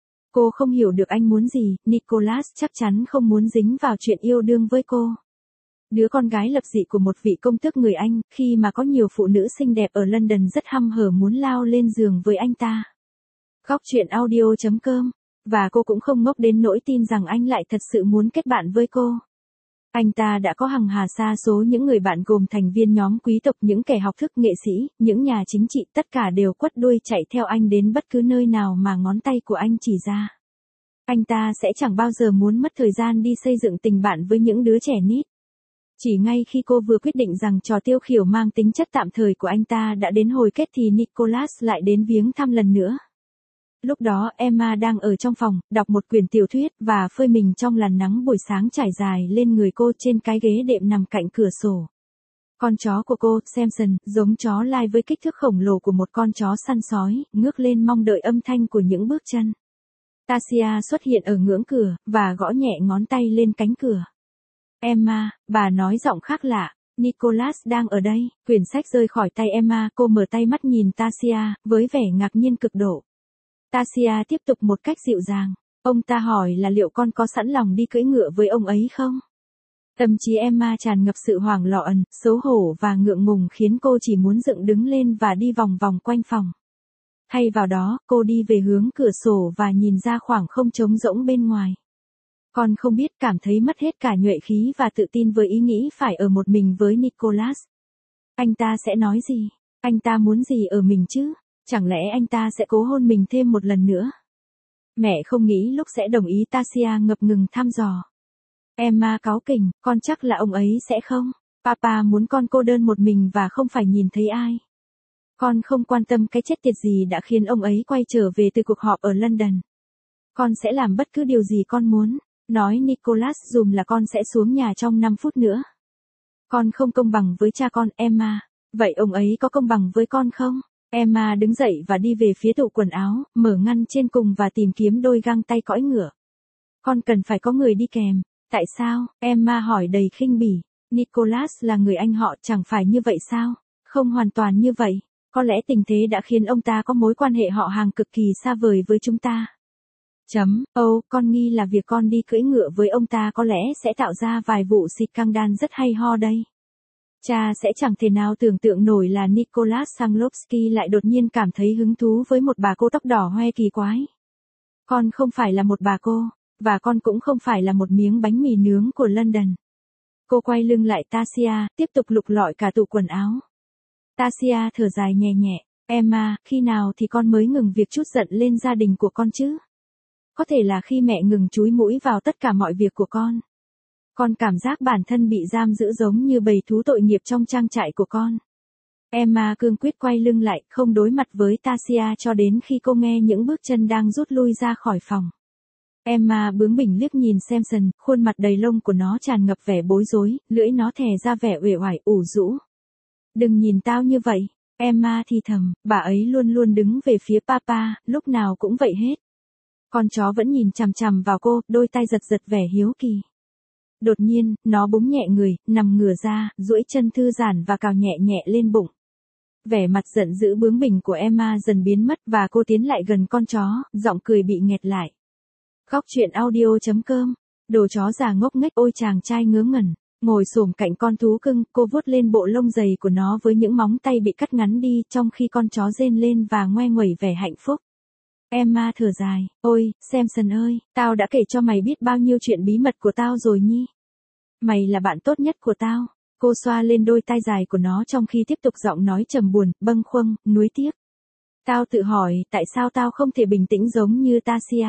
Cô không hiểu được anh muốn gì, Nicholas chắc chắn không muốn dính vào chuyện yêu đương với cô. Đứa con gái lập dị của một vị công tước người Anh, khi mà có nhiều phụ nữ xinh đẹp ở London rất hăm hở muốn lao lên giường với anh ta. Góc truyện audio chấm com. Và cô cũng không ngốc đến nỗi tin rằng anh lại thật sự muốn kết bạn với cô. Anh ta đã có hằng hà sa số những người bạn gồm thành viên nhóm quý tộc, những kẻ học thức, nghệ sĩ, những nhà chính trị, tất cả đều quất đuôi chạy theo anh đến bất cứ nơi nào mà ngón tay của anh chỉ ra. Anh ta sẽ chẳng bao giờ muốn mất thời gian đi xây dựng tình bạn với những đứa trẻ nít. Chỉ ngay khi cô vừa quyết định rằng trò tiêu khiển mang tính chất tạm thời của anh ta đã đến hồi kết thì Nicholas lại đến viếng thăm lần nữa. Lúc đó Emma đang ở trong phòng, đọc một quyển tiểu thuyết và phơi mình trong làn nắng buổi sáng trải dài lên người cô trên cái ghế đệm nằm cạnh cửa sổ. Con chó của cô, Samson, giống chó lai với kích thước khổng lồ của một con chó săn sói, ngước lên mong đợi âm thanh của những bước chân. Tasia xuất hiện ở ngưỡng cửa, và gõ nhẹ ngón tay lên cánh cửa. Emma, bà nói giọng khác lạ, Nicholas đang ở đây. Quyển sách rơi khỏi tay Emma, cô mở tay mắt nhìn Tasia, với vẻ ngạc nhiên cực độ. Tasia tiếp tục một cách dịu dàng. Ông ta hỏi là liệu con có sẵn lòng đi cưỡi ngựa với ông ấy không? Tâm trí Emma tràn ngập sự hoảng loạn, xấu hổ và ngượng ngùng khiến cô chỉ muốn dựng đứng lên và đi vòng vòng quanh phòng. Thay vào đó, cô đi về hướng cửa sổ và nhìn ra khoảng không trống rỗng bên ngoài. Con không biết, cảm thấy mất hết cả nhuệ khí và tự tin với ý nghĩ phải ở một mình với Nicholas. Anh ta sẽ nói gì? Anh ta muốn gì ở mình chứ? Chẳng lẽ anh ta sẽ cố hôn mình thêm một lần nữa? Mẹ không nghĩ lúc sẽ đồng ý. Tasia ngập ngừng thăm dò. Emma cáu kỉnh, con chắc là ông ấy sẽ không? Papa muốn con cô đơn một mình và không phải nhìn thấy ai. Con không quan tâm cái chết tiệt gì đã khiến ông ấy quay trở về từ cuộc họp ở London. Con sẽ làm bất cứ điều gì con muốn. Nói Nicholas dùm là con sẽ xuống nhà trong năm phút nữa. Con không công bằng với cha con, Emma. Vậy ông ấy có công bằng với con không? Emma đứng dậy và đi về phía tủ quần áo, mở ngăn trên cùng và tìm kiếm đôi găng tay cõi ngựa. Con cần phải có người đi kèm. Tại sao? Emma hỏi đầy khinh bỉ. Nicholas là người anh họ, chẳng phải như vậy sao? Không hoàn toàn như vậy. Có lẽ tình thế đã khiến ông ta có mối quan hệ họ hàng cực kỳ xa vời với chúng ta. Chấm, ô, oh, con nghi là việc con đi cưỡi ngựa với ông ta có lẽ sẽ tạo ra vài vụ xịt căng đan rất hay ho đây. Cha sẽ chẳng thể nào tưởng tượng nổi là Nicholas Sanglovsky lại đột nhiên cảm thấy hứng thú với một bà cô tóc đỏ hoe kỳ quái. Con không phải là một bà cô, và con cũng không phải là một miếng bánh mì nướng của London. Cô quay lưng lại Tasia, tiếp tục lục lọi cả tủ quần áo. Tasia thở dài nhẹ nhẹ, Emma, khi nào thì con mới ngừng việc trút giận lên gia đình của con chứ? Có thể là khi mẹ ngừng chúi mũi vào tất cả mọi việc của con. Con cảm giác bản thân bị giam giữ giống như bầy thú tội nghiệp trong trang trại của con. Emma cương quyết quay lưng lại, không đối mặt với Tasia cho đến khi cô nghe những bước chân đang rút lui ra khỏi phòng. Emma bướng bỉnh liếc nhìn Samson, khuôn mặt đầy lông của nó tràn ngập vẻ bối rối, lưỡi nó thè ra vẻ uể oải ủ rũ. Đừng nhìn tao như vậy, Emma thì thầm, bà ấy luôn luôn đứng về phía papa, lúc nào cũng vậy hết. Con chó vẫn nhìn chằm chằm vào cô, đôi tay giật giật vẻ hiếu kỳ. Đột nhiên, nó búng nhẹ người, nằm ngửa ra, duỗi chân thư giãn và cào nhẹ nhẹ lên bụng. Vẻ mặt giận dữ bướng bỉnh của Emma dần biến mất và cô tiến lại gần con chó, giọng cười bị nghẹt lại. Góc truyện audio chấm com, đồ chó già ngốc nghếch. Ôi chàng trai ngớ ngẩn, ngồi xổm cạnh con thú cưng, cô vuốt lên bộ lông dày của nó với những móng tay bị cắt ngắn đi, trong khi con chó rên lên và ngoe nguẩy vẻ hạnh phúc. Emma thở dài, ôi, Samson ơi, tao đã kể cho mày biết bao nhiêu chuyện bí mật của tao rồi nhi. Mày là bạn tốt nhất của tao. Cô xoa lên đôi tai dài của nó trong khi tiếp tục giọng nói trầm buồn, bâng khuâng, nuối tiếc. Tao tự hỏi, tại sao tao không thể bình tĩnh giống như Tasia?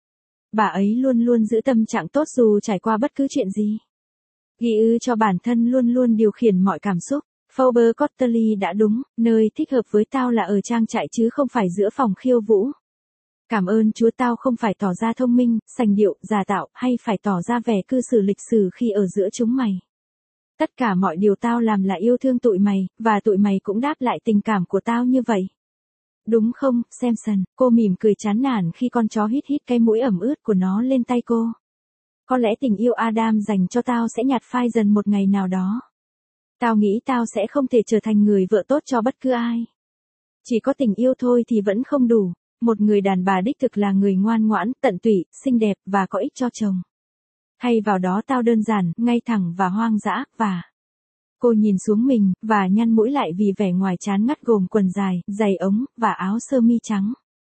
Bà ấy luôn luôn giữ tâm trạng tốt dù trải qua bất cứ chuyện gì. Ghi ư cho bản thân luôn luôn điều khiển mọi cảm xúc. Faber Cotterley đã đúng, nơi thích hợp với tao là ở trang trại chứ không phải giữa phòng khiêu vũ. Cảm ơn Chúa tao không phải tỏ ra thông minh, sành điệu, giả tạo, hay phải tỏ ra vẻ cư xử lịch sử khi ở giữa chúng mày. Tất cả mọi điều tao làm là yêu thương tụi mày, và tụi mày cũng đáp lại tình cảm của tao như vậy. Đúng không, Samson? Cô mỉm cười chán nản khi con chó hít hít cái mũi ẩm ướt của nó lên tay cô. Có lẽ tình yêu Adam dành cho tao sẽ nhạt phai dần một ngày nào đó. Tao nghĩ tao sẽ không thể trở thành người vợ tốt cho bất cứ ai. Chỉ có tình yêu thôi thì vẫn không đủ. Một người đàn bà đích thực là người ngoan ngoãn, tận tụy, xinh đẹp và có ích cho chồng. Thay vào đó tao đơn giản, ngay thẳng và hoang dã, và... Cô nhìn xuống mình, và nhăn mũi lại vì vẻ ngoài chán ngắt gồm quần dài, giày ống, và áo sơ mi trắng.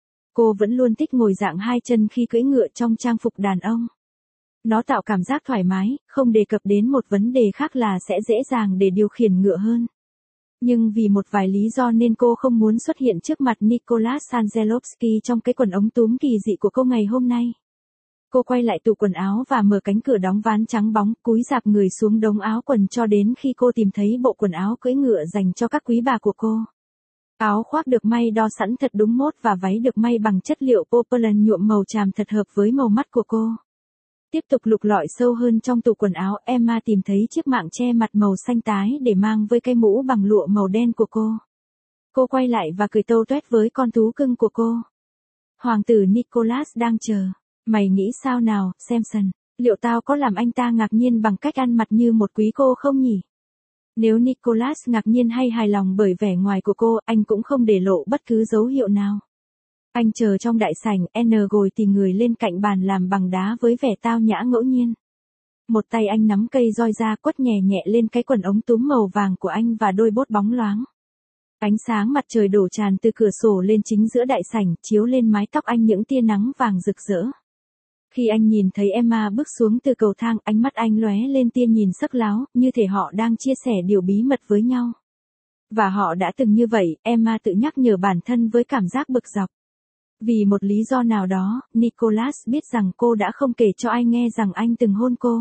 Cô vẫn luôn thích ngồi dạng hai chân khi cưỡi ngựa trong trang phục đàn ông. Nó tạo cảm giác thoải mái, không đề cập đến một vấn đề khác là sẽ dễ dàng để điều khiển ngựa hơn. Nhưng vì một vài lý do nên cô không muốn xuất hiện trước mặt Nicholas Sanglovsky trong cái quần ống túm kỳ dị của cô ngày hôm nay. Cô quay lại tủ quần áo và mở cánh cửa đóng ván trắng bóng, cúi rạp người xuống đống áo quần cho đến khi cô tìm thấy bộ quần áo cưỡi ngựa dành cho các quý bà của cô. Áo khoác được may đo sẵn thật đúng mốt và váy được may bằng chất liệu poplin nhuộm màu tràm thật hợp với màu mắt của cô. Tiếp tục lục lọi sâu hơn trong tủ quần áo, Emma tìm thấy chiếc mạng che mặt màu xanh tái để mang với cái mũ bằng lụa màu đen của cô. Cô quay lại và cười tâu tuét với con thú cưng của cô. Hoàng tử Nicholas đang chờ. Mày nghĩ sao nào, Samson? Liệu tao có làm anh ta ngạc nhiên bằng cách ăn mặc như một quý cô không nhỉ? Nếu Nicholas ngạc nhiên hay hài lòng bởi vẻ ngoài của cô, anh cũng không để lộ bất cứ dấu hiệu nào. Anh chờ trong đại sảnh, N ngồi tì người lên cạnh bàn làm bằng đá với vẻ tao nhã ngẫu nhiên. Một tay anh nắm cây roi ra quất nhẹ nhẹ lên cái quần ống túm màu vàng của anh và đôi bốt bóng loáng. Ánh sáng mặt trời đổ tràn từ cửa sổ lên chính giữa đại sảnh, chiếu lên mái tóc anh những tia nắng vàng rực rỡ. Khi anh nhìn thấy Emma bước xuống từ cầu thang, ánh mắt anh lóe lên tia nhìn sắc láo, như thể họ đang chia sẻ điều bí mật với nhau. Và họ đã từng như vậy, Emma tự nhắc nhở bản thân với cảm giác bực dọc. Vì một lý do nào đó, Nicholas biết rằng cô đã không kể cho ai nghe rằng anh từng hôn cô.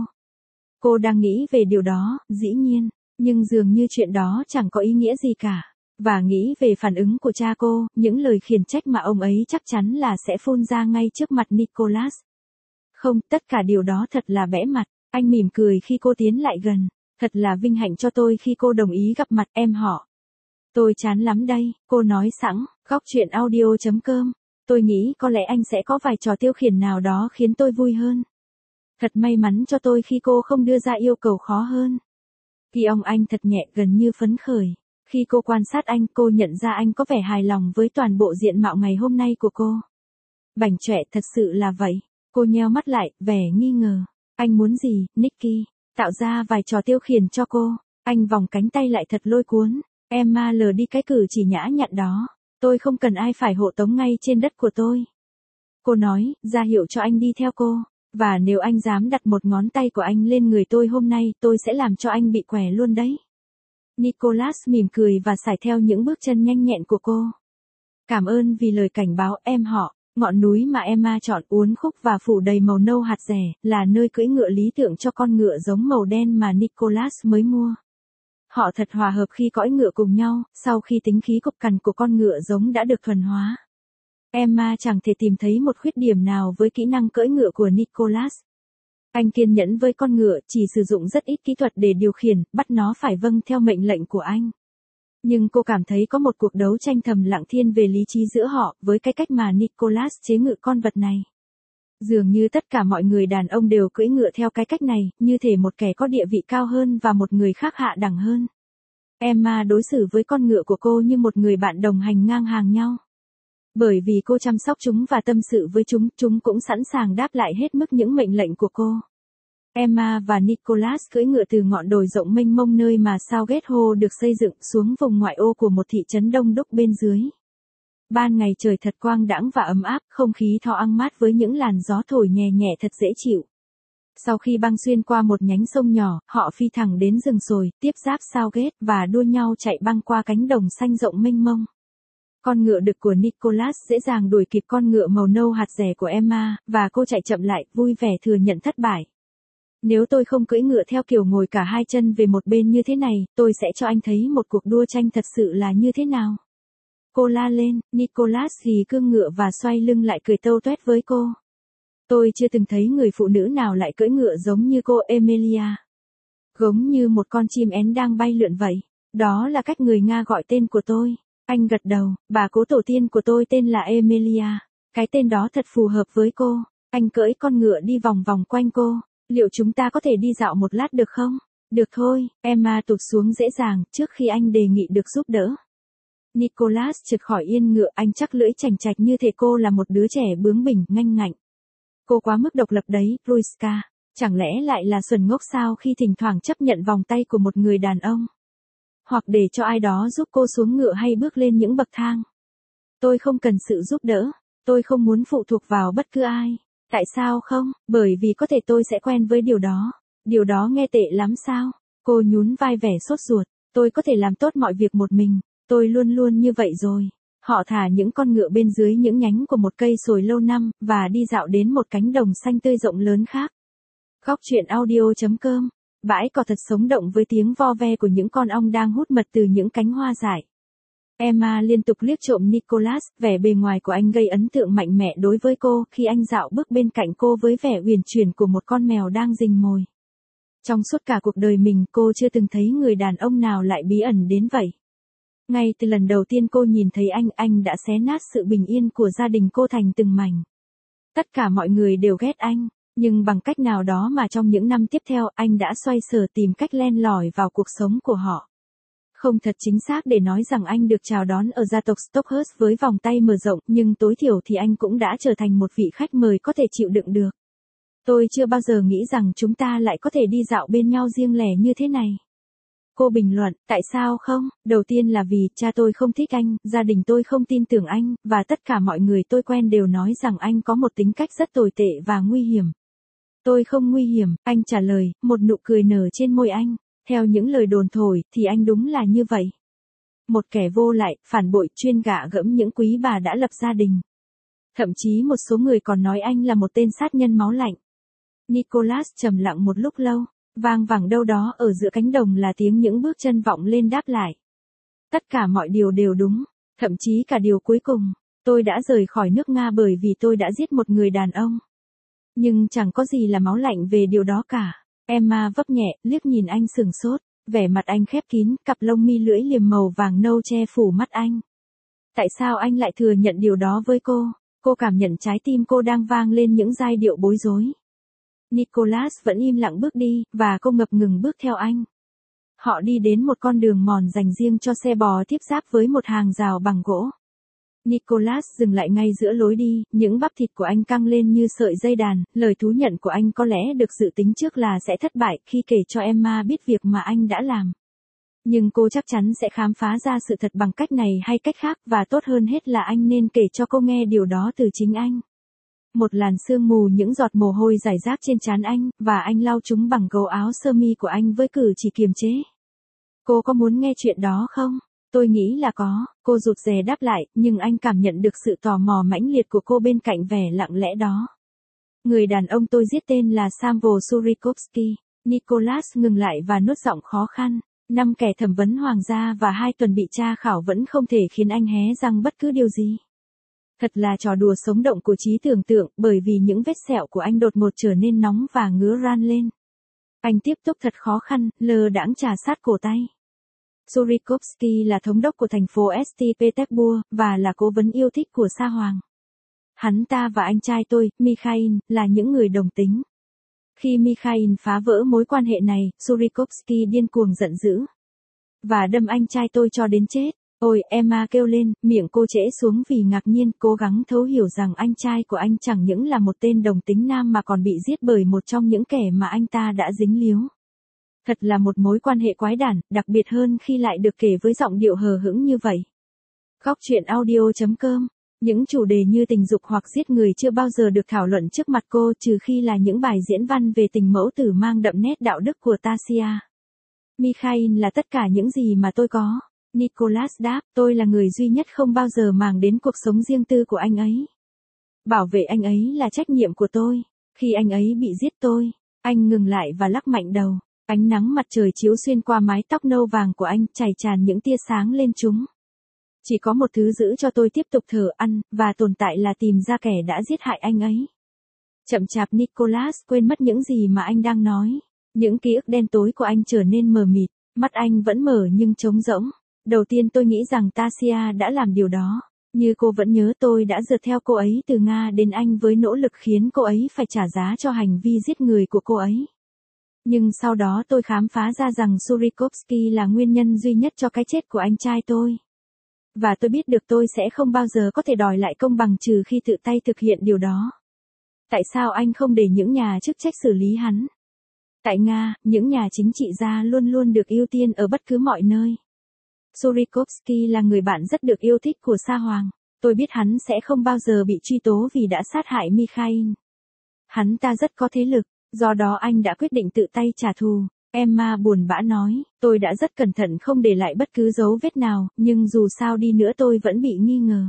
Cô đang nghĩ về điều đó, dĩ nhiên, nhưng dường như chuyện đó chẳng có ý nghĩa gì cả. Và nghĩ về phản ứng của cha cô, những lời khiển trách mà ông ấy chắc chắn là sẽ phun ra ngay trước mặt Nicholas. Không, tất cả điều đó thật là bẽ mặt. Anh mỉm cười khi cô tiến lại gần. Thật là vinh hạnh cho tôi khi cô đồng ý gặp mặt em họ. Tôi chán lắm đây, cô nói sẵn, góc chuyện audio chấm com. Tôi nghĩ có lẽ anh sẽ có vài trò tiêu khiển nào đó khiến tôi vui hơn. Thật may mắn cho tôi khi cô không đưa ra yêu cầu khó hơn. Khi ông anh thật nhẹ gần như phấn khởi. Khi cô quan sát anh, cô nhận ra anh có vẻ hài lòng với toàn bộ diện mạo ngày hôm nay của cô. Bảnh chọe, thật sự là vậy. Cô nheo mắt lại, vẻ nghi ngờ. Anh muốn gì, Nicky? Tạo ra vài trò tiêu khiển cho cô. Anh vòng cánh tay lại thật lôi cuốn. Emma lờ đi cái cử chỉ nhã nhặn đó. Tôi không cần ai phải hộ tống ngay trên đất của tôi. Cô nói, ra hiệu cho anh đi theo cô. Và nếu anh dám đặt một ngón tay của anh lên người tôi hôm nay, tôi sẽ làm cho anh bị què luôn đấy. Nicholas mỉm cười và sải theo những bước chân nhanh nhẹn của cô. Cảm ơn vì lời cảnh báo, em họ. Ngọn núi mà Emma chọn uốn khúc và phủ đầy màu nâu hạt rẻ, là nơi cưỡi ngựa lý tưởng cho con ngựa giống màu đen mà Nicholas mới mua. Họ thật hòa hợp khi cõi ngựa cùng nhau, sau khi tính khí cục cằn của con ngựa giống đã được thuần hóa. Emma chẳng thể tìm thấy một khuyết điểm nào với kỹ năng cưỡi ngựa của Nicholas. Anh kiên nhẫn với con ngựa, chỉ sử dụng rất ít kỹ thuật để điều khiển, bắt nó phải vâng theo mệnh lệnh của anh. Nhưng cô cảm thấy có một cuộc đấu tranh thầm lặng thiên về lý trí giữa họ, với cái cách mà Nicholas chế ngự con vật này. Dường như tất cả mọi người đàn ông đều cưỡi ngựa theo cái cách này, như thể một kẻ có địa vị cao hơn và một người khác hạ đẳng hơn. Emma đối xử với con ngựa của cô như một người bạn đồng hành ngang hàng nhau. Bởi vì cô chăm sóc chúng và tâm sự với chúng, chúng cũng sẵn sàng đáp lại hết mức những mệnh lệnh của cô. Emma và Nicholas cưỡi ngựa từ ngọn đồi rộng mênh mông nơi mà Southgate Hall được xây dựng xuống vùng ngoại ô của một thị trấn đông đúc bên dưới. Ban ngày trời thật quang đãng và ấm áp, không khí thoa ăng mát với những làn gió thổi nhẹ nhẹ thật dễ chịu. Sau khi băng xuyên qua một nhánh sông nhỏ, họ phi thẳng đến rừng sồi, tiếp giáp Southgate và đua nhau chạy băng qua cánh đồng xanh rộng mênh mông. Con ngựa đực của Nicholas dễ dàng đuổi kịp con ngựa màu nâu hạt rẻ của Emma, và cô chạy chậm lại, vui vẻ thừa nhận thất bại. Nếu tôi không cưỡi ngựa theo kiểu ngồi cả hai chân về một bên như thế này, tôi sẽ cho anh thấy một cuộc đua tranh thật sự là như thế nào. Cô la lên, Nicholas ghi cương ngựa và xoay lưng lại cười tâu tuét với cô. Tôi chưa từng thấy người phụ nữ nào lại cưỡi ngựa giống như cô Emilia. Giống như một con chim én đang bay lượn vậy. Đó là cách người Nga gọi tên của tôi. Anh gật đầu, bà cố tổ tiên của tôi tên là Emilia. Cái tên đó thật phù hợp với cô. Anh cưỡi con ngựa đi vòng vòng quanh cô. Liệu chúng ta có thể đi dạo một lát được không? Được thôi, Emma tụt xuống dễ dàng, trước khi anh đề nghị được giúp đỡ. Nicholas trượt khỏi yên ngựa, anh chắc lưỡi chành chạch như thể cô là một đứa trẻ bướng bỉnh, nganh ngạnh. Cô quá mức độc lập đấy, Pruiska. Chẳng lẽ lại là xuẩn ngốc sao khi thỉnh thoảng chấp nhận vòng tay của một người đàn ông? Hoặc để cho ai đó giúp cô xuống ngựa hay bước lên những bậc thang. Tôi không cần sự giúp đỡ. Tôi không muốn phụ thuộc vào bất cứ ai. Tại sao không? Bởi vì có thể tôi sẽ quen với điều đó. Điều đó nghe tệ lắm sao? Cô nhún vai vẻ sốt ruột. Tôi có thể làm tốt mọi việc một mình. Tôi luôn luôn như vậy rồi. Họ thả những con ngựa bên dưới những nhánh của một cây sồi lâu năm, và đi dạo đến một cánh đồng xanh tươi rộng lớn khác. Góc truyện audio.com. Bãi cỏ thật sống động với tiếng vo ve của những con ong đang hút mật từ những cánh hoa dại. Emma liên tục liếc trộm Nicholas, vẻ bề ngoài của anh gây ấn tượng mạnh mẽ đối với cô khi anh dạo bước bên cạnh cô với vẻ uyển chuyển của một con mèo đang rình mồi. Trong suốt cả cuộc đời mình cô chưa từng thấy người đàn ông nào lại bí ẩn đến vậy. Ngay từ lần đầu tiên cô nhìn thấy anh, anh đã xé nát sự bình yên của gia đình cô thành từng mảnh. Tất cả mọi người đều ghét anh, nhưng bằng cách nào đó mà trong những năm tiếp theo anh đã xoay sở tìm cách len lỏi vào cuộc sống của họ. Không thật chính xác để nói rằng anh được chào đón ở gia tộc Stockhurst với vòng tay mở rộng, nhưng tối thiểu thì anh cũng đã trở thành một vị khách mời có thể chịu đựng được. Tôi chưa bao giờ nghĩ rằng chúng ta lại có thể đi dạo bên nhau riêng lẻ như thế này. Cô bình luận, tại sao không? Đầu tiên là vì cha tôi không thích anh, gia đình tôi không tin tưởng anh, và tất cả mọi người tôi quen đều nói rằng anh có một tính cách rất tồi tệ và nguy hiểm. Tôi không nguy hiểm, anh trả lời, một nụ cười nở trên môi anh. Theo những lời đồn thổi, thì anh đúng là như vậy. Một kẻ vô lại, phản bội, chuyên gạ gẫm những quý bà đã lập gia đình. Thậm chí một số người còn nói anh là một tên sát nhân máu lạnh. Nicholas trầm lặng một lúc lâu, vang vẳng đâu đó ở giữa cánh đồng là tiếng những bước chân vọng lên đáp lại. Tất cả mọi điều đều đúng, thậm chí cả điều cuối cùng, tôi đã rời khỏi nước Nga bởi vì tôi đã giết một người đàn ông. Nhưng chẳng có gì là máu lạnh về điều đó cả. Emma vấp nhẹ, liếc nhìn anh sừng sốt, vẻ mặt anh khép kín, cặp lông mi lưỡi liềm màu vàng nâu che phủ mắt anh. Tại sao anh lại thừa nhận điều đó với cô? Cô cảm nhận trái tim cô đang vang lên những giai điệu bối rối. Nicholas vẫn im lặng bước đi, và cô ngập ngừng bước theo anh. Họ đi đến một con đường mòn dành riêng cho xe bò tiếp giáp với một hàng rào bằng gỗ. Nicholas dừng lại ngay giữa lối đi, những bắp thịt của anh căng lên như sợi dây đàn, lời thú nhận của anh có lẽ được dự tính trước là sẽ thất bại khi kể cho Emma biết việc mà anh đã làm. Nhưng cô chắc chắn sẽ khám phá ra sự thật bằng cách này hay cách khác, và tốt hơn hết là anh nên kể cho cô nghe điều đó từ chính anh. Một làn sương mù, những giọt mồ hôi rải rác trên trán anh, và anh lau chúng bằng gấu áo sơ mi của anh với cử chỉ kiềm chế. Cô có muốn nghe chuyện đó không? Tôi nghĩ là có, cô rụt rè đáp lại, nhưng anh cảm nhận được sự tò mò mãnh liệt của cô bên cạnh vẻ lặng lẽ đó. Người đàn ông tôi giết tên là Samvel Surikovsky. Nicholas ngừng lại và nuốt giọng khó khăn. Năm kẻ thẩm vấn hoàng gia và hai tuần bị tra khảo vẫn không thể khiến anh hé răng bất cứ điều gì. Thật là trò đùa sống động của trí tưởng tượng, bởi vì những vết sẹo của anh đột ngột trở nên nóng và ngứa ran lên. Anh tiếp tục thật khó khăn, lơ đãng trà sát cổ tay. Surikovsky là thống đốc của thành phố Saint Petersburg, và là cố vấn yêu thích của Sa Hoàng. Hắn ta và anh trai tôi, Mikhail, là những người đồng tính. Khi Mikhail phá vỡ mối quan hệ này, Surikovsky điên cuồng giận dữ. Và đâm anh trai tôi cho đến chết. Ôi, Emma kêu lên, miệng cô trễ xuống vì ngạc nhiên, cố gắng thấu hiểu rằng anh trai của anh chẳng những là một tên đồng tính nam mà còn bị giết bởi một trong những kẻ mà anh ta đã dính líu. Thật là một mối quan hệ quái đản, đặc biệt hơn khi lại được kể với giọng điệu hờ hững như vậy. Góc truyện audio.com. Những chủ đề như tình dục hoặc giết người chưa bao giờ được thảo luận trước mặt cô, trừ khi là những bài diễn văn về tình mẫu tử mang đậm nét đạo đức của Tasia. Mikhail là tất cả những gì mà tôi có. Nicholas đáp, tôi là người duy nhất không bao giờ màng đến cuộc sống riêng tư của anh ấy. Bảo vệ anh ấy là trách nhiệm của tôi. Khi anh ấy bị giết tôi, anh ngừng lại và lắc mạnh đầu. Ánh nắng mặt trời chiếu xuyên qua mái tóc nâu vàng của anh, chảy tràn những tia sáng lên chúng. Chỉ có một thứ giữ cho tôi tiếp tục thở ăn, và tồn tại là tìm ra kẻ đã giết hại anh ấy. Chậm chạp Nicholas quên mất những gì mà anh đang nói. Những ký ức đen tối của anh trở nên mờ mịt, mắt anh vẫn mở nhưng trống rỗng. Đầu tiên tôi nghĩ rằng Tasia đã làm điều đó. Như cô vẫn nhớ, tôi đã rượt theo cô ấy từ Nga đến Anh với nỗ lực khiến cô ấy phải trả giá cho hành vi giết người của cô ấy. Nhưng sau đó tôi khám phá ra rằng Surikovsky là nguyên nhân duy nhất cho cái chết của anh trai tôi. Và tôi biết được tôi sẽ không bao giờ có thể đòi lại công bằng trừ khi tự tay thực hiện điều đó. Tại sao anh không để những nhà chức trách xử lý hắn? Tại Nga, những nhà chính trị gia luôn luôn được ưu tiên ở bất cứ mọi nơi. Surikovsky là người bạn rất được yêu thích của Sa Hoàng. Tôi biết hắn sẽ không bao giờ bị truy tố vì đã sát hại Mikhail. Hắn ta rất có thế lực, do đó anh đã quyết định tự tay trả thù. Emma buồn bã nói, tôi đã rất cẩn thận không để lại bất cứ dấu vết nào, nhưng dù sao đi nữa tôi vẫn bị nghi ngờ.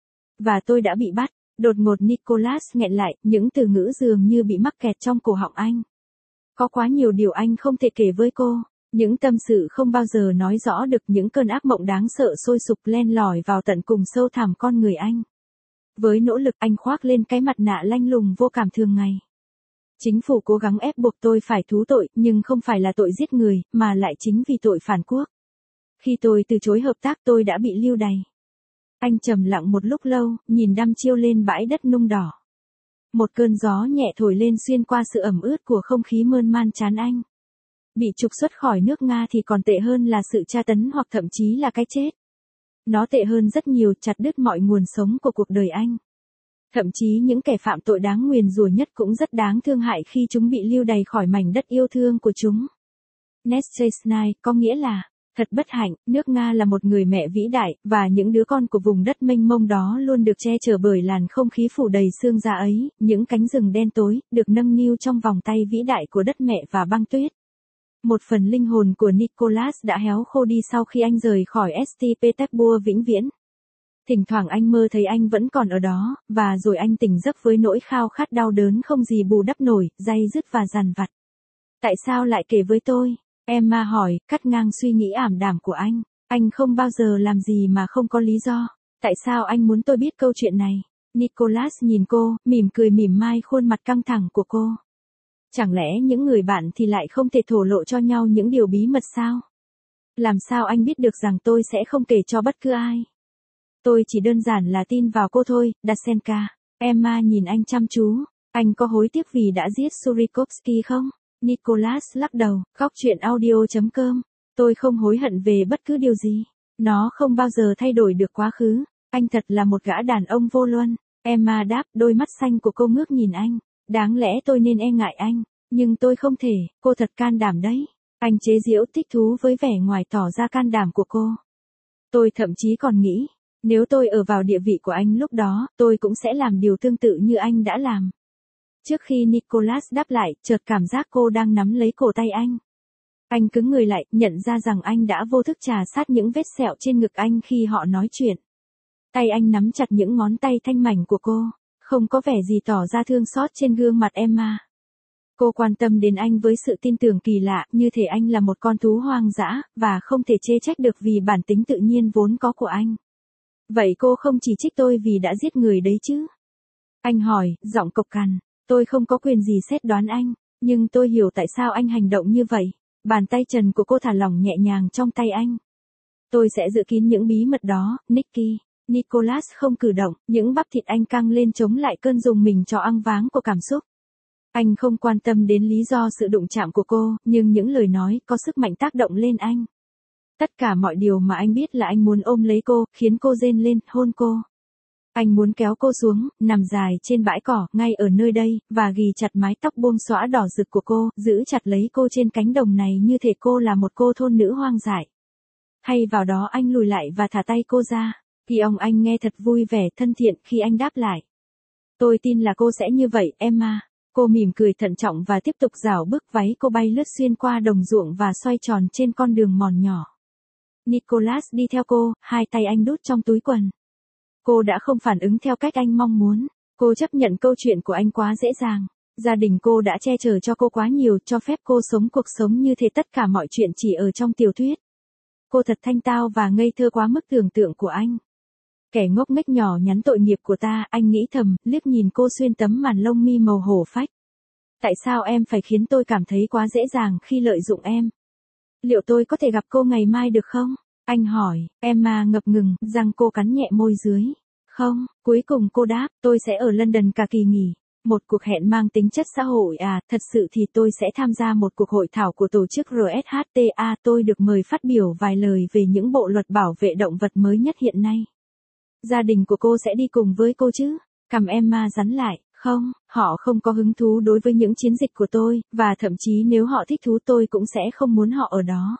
Và tôi đã bị bắt. Đột ngột Nicholas nghẹn lại, những từ ngữ dường như bị mắc kẹt trong cổ họng anh. Có quá nhiều điều anh không thể kể với cô. Những tâm sự không bao giờ nói rõ được, những cơn ác mộng đáng sợ sôi sục len lỏi vào tận cùng sâu thẳm con người anh. Với nỗ lực anh khoác lên cái mặt nạ lanh lùng vô cảm thường ngày. Chính phủ cố gắng ép buộc tôi phải thú tội, nhưng không phải là tội giết người, mà lại chính vì tội phản quốc. Khi tôi từ chối hợp tác tôi đã bị lưu đày. Anh trầm lặng một lúc lâu, nhìn đăm chiêu lên bãi đất nung đỏ. Một cơn gió nhẹ thổi lên xuyên qua sự ẩm ướt của không khí mơn man trán anh. Bị trục xuất khỏi nước Nga thì còn tệ hơn là sự tra tấn hoặc thậm chí là cái chết. Nó tệ hơn rất nhiều, chặt đứt mọi nguồn sống của cuộc đời anh. Thậm chí những kẻ phạm tội đáng nguyền rủa nhất cũng rất đáng thương hại khi chúng bị lưu đày khỏi mảnh đất yêu thương của chúng. Neshchesnai có nghĩa là, thật bất hạnh, nước Nga là một người mẹ vĩ đại, và những đứa con của vùng đất mênh mông đó luôn được che chở bởi làn không khí phủ đầy sương giá ấy, những cánh rừng đen tối, được nâng niu trong vòng tay vĩ đại của đất mẹ và băng tuyết. Một phần linh hồn của Nicholas đã héo khô đi sau khi anh rời khỏi Saint Petersburg vĩnh viễn. Thỉnh thoảng anh mơ thấy anh vẫn còn ở đó, và rồi anh tỉnh giấc với nỗi khao khát đau đớn không gì bù đắp nổi, day dứt và dằn vặt. Tại sao lại kể với tôi? Emma hỏi, cắt ngang suy nghĩ ảm đạm của anh. Anh không bao giờ làm gì mà không có lý do. Tại sao anh muốn tôi biết câu chuyện này? Nicholas nhìn cô, mỉm cười mỉm mai khuôn mặt căng thẳng của cô. Chẳng lẽ những người bạn thì lại không thể thổ lộ cho nhau những điều bí mật sao? Làm sao anh biết được rằng tôi sẽ không kể cho bất cứ ai? Tôi chỉ đơn giản là tin vào cô thôi, Dasenka. Emma nhìn anh chăm chú. Anh có hối tiếc vì đã giết Surikovsky không? Nicholas lắc đầu, góc truyện audio chấm com. Tôi không hối hận về bất cứ điều gì. Nó không bao giờ thay đổi được quá khứ. Anh thật là một gã đàn ông vô luân. Emma đáp, đôi mắt xanh của cô ngước nhìn anh. Đáng lẽ tôi nên e ngại anh. Nhưng tôi không thể, cô thật can đảm đấy. Anh chế giễu thích thú với vẻ ngoài tỏ ra can đảm của cô. Tôi thậm chí còn nghĩ, nếu tôi ở vào địa vị của anh lúc đó, tôi cũng sẽ làm điều tương tự như anh đã làm. Trước khi Nicholas đáp lại, chợt cảm giác cô đang nắm lấy cổ tay anh. Anh cứng người lại, nhận ra rằng anh đã vô thức trà sát những vết sẹo trên ngực anh khi họ nói chuyện. Tay anh nắm chặt những ngón tay thanh mảnh của cô, không có vẻ gì tỏ ra thương xót trên gương mặt Emma. Cô quan tâm đến anh với sự tin tưởng kỳ lạ, như thể anh là một con thú hoang dã, và không thể chê trách được vì bản tính tự nhiên vốn có của anh. Vậy cô không chỉ trích tôi vì đã giết người đấy chứ? Anh hỏi, giọng cộc cằn. Tôi không có quyền gì xét đoán anh, nhưng tôi hiểu tại sao anh hành động như vậy. Bàn tay trần của cô thả lỏng nhẹ nhàng trong tay anh. Tôi sẽ giữ kín những bí mật đó, Nicky. Nicholas không cử động, những bắp thịt anh căng lên chống lại cơn rùng mình cho ăng váng của cảm xúc. Anh không quan tâm đến lý do sự đụng chạm của cô, nhưng những lời nói có sức mạnh tác động lên anh. Tất cả mọi điều mà anh biết là anh muốn ôm lấy cô, khiến cô rên lên, hôn cô. Anh muốn kéo cô xuống, nằm dài trên bãi cỏ, ngay ở nơi đây, và ghì chặt mái tóc buông xõa đỏ rực của cô, giữ chặt lấy cô trên cánh đồng này như thể cô là một cô thôn nữ hoang dại. Hay vào đó anh lùi lại và thả tay cô ra. Thì ông anh nghe thật vui vẻ, thân thiện khi anh đáp lại. Tôi tin là cô sẽ như vậy, Emma. Cô mỉm cười thận trọng và tiếp tục rảo bước, váy cô bay lướt xuyên qua đồng ruộng và xoay tròn trên con đường mòn nhỏ. Nicholas đi theo cô, hai tay anh đút trong túi quần. Cô đã không phản ứng theo cách anh mong muốn. Cô chấp nhận câu chuyện của anh quá dễ dàng. Gia đình cô đã che chở cho cô quá nhiều, cho phép cô sống cuộc sống như thế, tất cả mọi chuyện chỉ ở trong tiểu thuyết. Cô thật thanh tao và ngây thơ quá mức tưởng tượng của anh. Kẻ ngốc nghếch nhỏ nhắn tội nghiệp của ta, anh nghĩ thầm, liếc nhìn cô xuyên tấm màn lông mi màu hổ phách. Tại sao em phải khiến tôi cảm thấy quá dễ dàng khi lợi dụng em? Liệu tôi có thể gặp cô ngày mai được không? Anh hỏi, Emma ngập ngừng, răng cô cắn nhẹ môi dưới. Không, cuối cùng cô đáp, tôi sẽ ở London cả kỳ nghỉ. Một cuộc hẹn mang tính chất xã hội à, thật sự thì tôi sẽ tham gia một cuộc hội thảo của tổ chức rờ ét hát tê a, tôi được mời phát biểu vài lời về những bộ luật bảo vệ động vật mới nhất hiện nay. Gia đình của cô sẽ đi cùng với cô chứ? Cằm Emma rắn lại, không, họ không có hứng thú đối với những chiến dịch của tôi, và thậm chí nếu họ thích thú tôi cũng sẽ không muốn họ ở đó.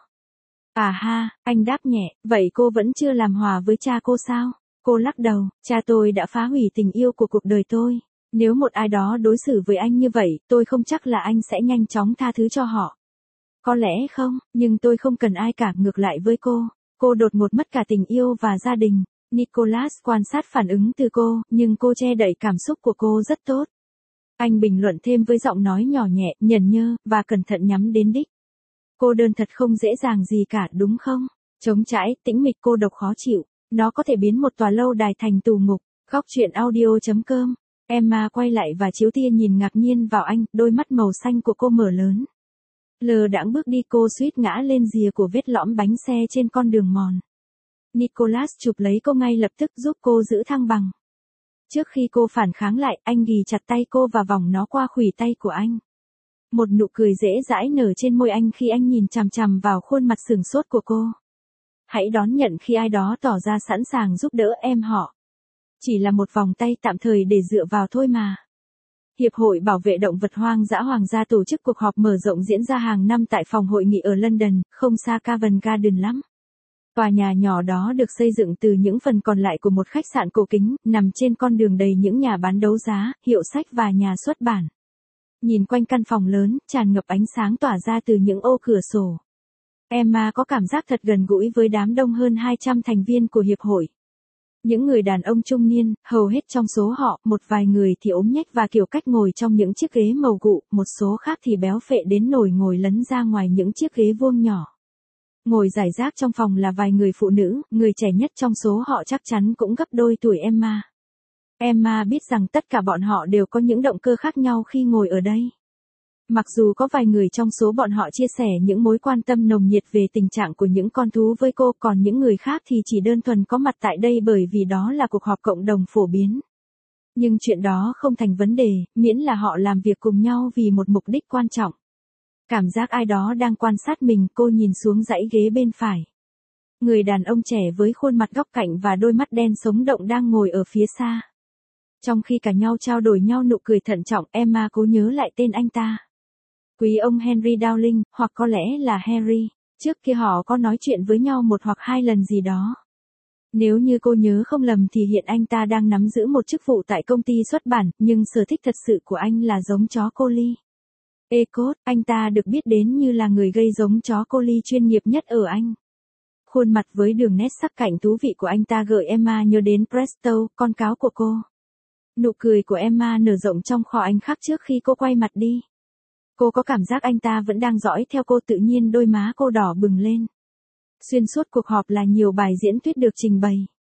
À ha, anh đáp nhẹ, vậy cô vẫn chưa làm hòa với cha cô sao? Cô lắc đầu, cha tôi đã phá hủy tình yêu của cuộc đời tôi. Nếu một ai đó đối xử với anh như vậy, tôi không chắc là anh sẽ nhanh chóng tha thứ cho họ. Có lẽ không, nhưng tôi không cần ai cả, ngược lại với cô. Cô đột ngột mất cả tình yêu và gia đình. Nicholas quan sát phản ứng từ cô, nhưng cô che đậy cảm xúc của cô rất tốt. Anh bình luận thêm với giọng nói nhỏ nhẹ, nhẩn nhơ, và cẩn thận nhắm đến đích. Cô đơn thật không dễ dàng gì cả, đúng không? Trống trải, tĩnh mịch, cô độc khó chịu. Nó có thể biến một tòa lâu đài thành tù ngục. Góc truyện audio chấm com. Emma quay lại và chiếu tia nhìn ngạc nhiên vào anh, đôi mắt màu xanh của cô mở lớn. Lờ đãng bước đi, cô suýt ngã lên rìa của vết lõm bánh xe trên con đường mòn. Nicholas chụp lấy cô ngay lập tức, giúp cô giữ thăng bằng. Trước khi cô phản kháng lại, anh ghì chặt tay cô và vòng nó qua khuỷu tay của anh. Một nụ cười dễ dãi nở trên môi anh khi anh nhìn chằm chằm vào khuôn mặt sừng sốt của cô. Hãy đón nhận khi ai đó tỏ ra sẵn sàng giúp đỡ em họ. Chỉ là một vòng tay tạm thời để dựa vào thôi mà. Hiệp hội Bảo vệ Động vật Hoang dã Hoàng gia tổ chức cuộc họp mở rộng diễn ra hàng năm tại phòng hội nghị ở London, không xa Covent Garden lắm. Tòa nhà nhỏ đó được xây dựng từ những phần còn lại của một khách sạn cổ kính, nằm trên con đường đầy những nhà bán đấu giá, hiệu sách và nhà xuất bản. Nhìn quanh căn phòng lớn, tràn ngập ánh sáng tỏa ra từ những ô cửa sổ. Emma có cảm giác thật gần gũi với đám đông hơn hai trăm thành viên của hiệp hội. Những người đàn ông trung niên, hầu hết trong số họ, một vài người thì ốm nhách và kiểu cách ngồi trong những chiếc ghế màu gụ, một số khác thì béo phệ đến nổi ngồi lấn ra ngoài những chiếc ghế vuông nhỏ. Ngồi rải rác trong phòng là vài người phụ nữ, người trẻ nhất trong số họ chắc chắn cũng gấp đôi tuổi Emma. Emma biết rằng tất cả bọn họ đều có những động cơ khác nhau khi ngồi ở đây. Mặc dù có vài người trong số bọn họ chia sẻ những mối quan tâm nồng nhiệt về tình trạng của những con thú với cô, còn những người khác thì chỉ đơn thuần có mặt tại đây bởi vì đó là cuộc họp cộng đồng phổ biến. Nhưng chuyện đó không thành vấn đề, miễn là họ làm việc cùng nhau vì một mục đích quan trọng. Cảm giác ai đó đang quan sát mình, cô nhìn xuống dãy ghế bên phải. Người đàn ông trẻ với khuôn mặt góc cạnh và đôi mắt đen sống động đang ngồi ở phía xa. Trong khi cả nhau trao đổi nhau nụ cười thận trọng, Emma cố nhớ lại tên anh ta. Quý ông Henry Dowling, hoặc có lẽ là Harry. Trước kia họ có nói chuyện với nhau một hoặc hai lần gì đó. Nếu như cô nhớ không lầm thì hiện anh ta đang nắm giữ một chức vụ tại công ty xuất bản, nhưng sở thích thật sự của anh là giống chó Collie. Ecot, anh ta được biết đến như là người gây giống chó Collie chuyên nghiệp nhất ở Anh. Khuôn mặt với đường nét sắc cạnh thú vị của anh ta gợi Emma nhớ đến Presto, con cáo của cô. Nụ cười của Emma nở rộng trong kho anh khắc trước khi cô quay mặt đi. Cô có cảm giác anh ta vẫn đang dõi theo cô, tự nhiên đôi má cô đỏ bừng lên. Xuyên suốt cuộc họp là nhiều bài diễn thuyết được trình bày.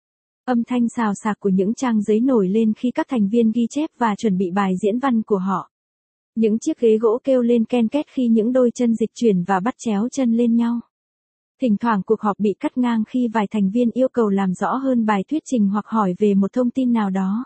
Âm thanh xào xạc của những trang giấy nổi lên khi các thành viên ghi chép và chuẩn bị bài diễn văn của họ. Những chiếc ghế gỗ kêu lên ken két khi những đôi chân dịch chuyển và bắt chéo chân lên nhau. Thỉnh thoảng cuộc họp bị cắt ngang khi vài thành viên yêu cầu làm rõ hơn bài thuyết trình hoặc hỏi về một thông tin nào đó.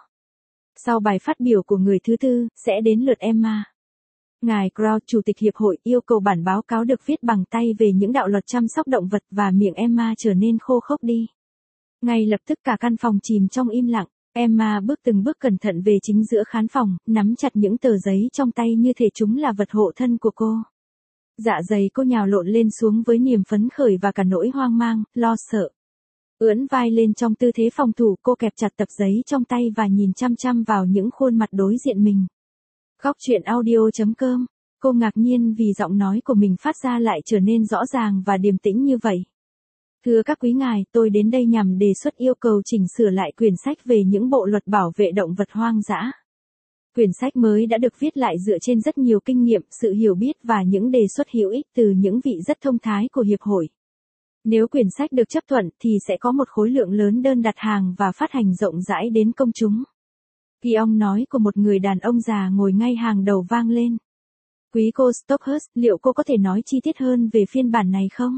Sau bài phát biểu của người thứ tư, sẽ đến lượt Emma. Ngài Crow, Chủ tịch Hiệp hội, yêu cầu bản báo cáo được viết bằng tay về những đạo luật chăm sóc động vật, và miệng Emma trở nên khô khốc đi. Ngay lập tức cả căn phòng chìm trong im lặng. Emma bước từng bước cẩn thận về chính giữa khán phòng, nắm chặt những tờ giấy trong tay như thể chúng là vật hộ thân của cô. Dạ dày cô nhào lộn lên xuống với niềm phấn khởi và cả nỗi hoang mang, lo sợ. Ưỡn vai lên trong tư thế phòng thủ, cô kẹp chặt tập giấy trong tay và nhìn chăm chăm vào những khuôn mặt đối diện mình. Góc truyện audio chấm com. Cô ngạc nhiên vì giọng nói của mình phát ra lại trở nên rõ ràng và điềm tĩnh như vậy. Thưa các quý ngài, tôi đến đây nhằm đề xuất yêu cầu chỉnh sửa lại quyển sách về những bộ luật bảo vệ động vật hoang dã. Quyển sách mới đã được viết lại dựa trên rất nhiều kinh nghiệm, sự hiểu biết và những đề xuất hữu ích từ những vị rất thông thái của hiệp hội. Nếu quyển sách được chấp thuận thì sẽ có một khối lượng lớn đơn đặt hàng và phát hành rộng rãi đến công chúng. Khi ông nói của một người đàn ông già ngồi ngay hàng đầu vang lên. Quý cô Stockhurst, liệu cô có thể nói chi tiết hơn về phiên bản này không?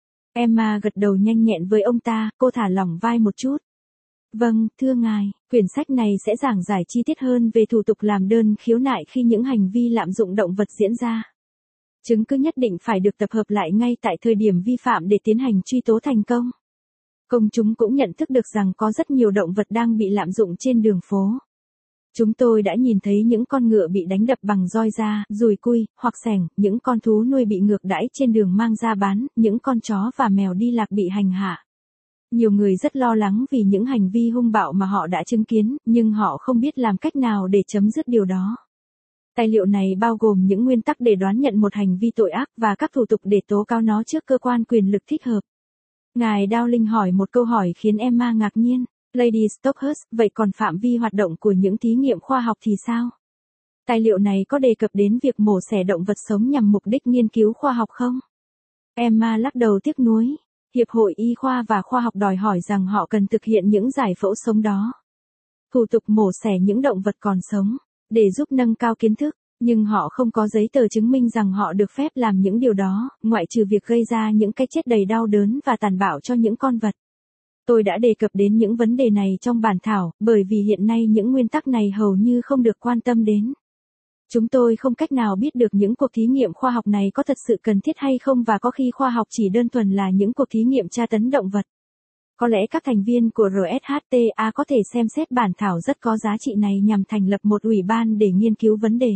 Emma gật đầu nhanh nhẹn với ông ta, cô thả lỏng vai một chút. Vâng, thưa ngài, quyển sách này sẽ giảng giải chi tiết hơn về thủ tục làm đơn khiếu nại khi những hành vi lạm dụng động vật diễn ra. Chứng cứ nhất định phải được tập hợp lại ngay tại thời điểm vi phạm để tiến hành truy tố thành công. Công chúng cũng nhận thức được rằng có rất nhiều động vật đang bị lạm dụng trên đường phố. Chúng tôi đã nhìn thấy những con ngựa bị đánh đập bằng roi da, dùi cui, hoặc xẻng, những con thú nuôi bị ngược đãi trên đường mang ra bán, những con chó và mèo đi lạc bị hành hạ. Nhiều người rất lo lắng vì những hành vi hung bạo mà họ đã chứng kiến, nhưng họ không biết làm cách nào để chấm dứt điều đó. Tài liệu này bao gồm những nguyên tắc để đoán nhận một hành vi tội ác và các thủ tục để tố cáo nó trước cơ quan quyền lực thích hợp. Ngài Dowling hỏi một câu hỏi khiến Emma ngạc nhiên. Lady Stockhurst, vậy còn phạm vi hoạt động của những thí nghiệm khoa học thì sao? Tài liệu này có đề cập đến việc mổ xẻ động vật sống nhằm mục đích nghiên cứu khoa học không? Emma lắc đầu tiếc nuối. Hiệp hội Y khoa và Khoa học đòi hỏi rằng họ cần thực hiện những giải phẫu sống đó. Thủ tục mổ xẻ những động vật còn sống, để giúp nâng cao kiến thức, nhưng họ không có giấy tờ chứng minh rằng họ được phép làm những điều đó, ngoại trừ việc gây ra những cái chết đầy đau đớn và tàn bạo cho những con vật. Tôi đã đề cập đến những vấn đề này trong bản thảo, bởi vì hiện nay những nguyên tắc này hầu như không được quan tâm đến. Chúng tôi không cách nào biết được những cuộc thí nghiệm khoa học này có thật sự cần thiết hay không, và có khi khoa học chỉ đơn thuần là những cuộc thí nghiệm tra tấn động vật. Có lẽ các thành viên của rờ ét hát tê a có thể xem xét bản thảo rất có giá trị này nhằm thành lập một ủy ban để nghiên cứu vấn đề.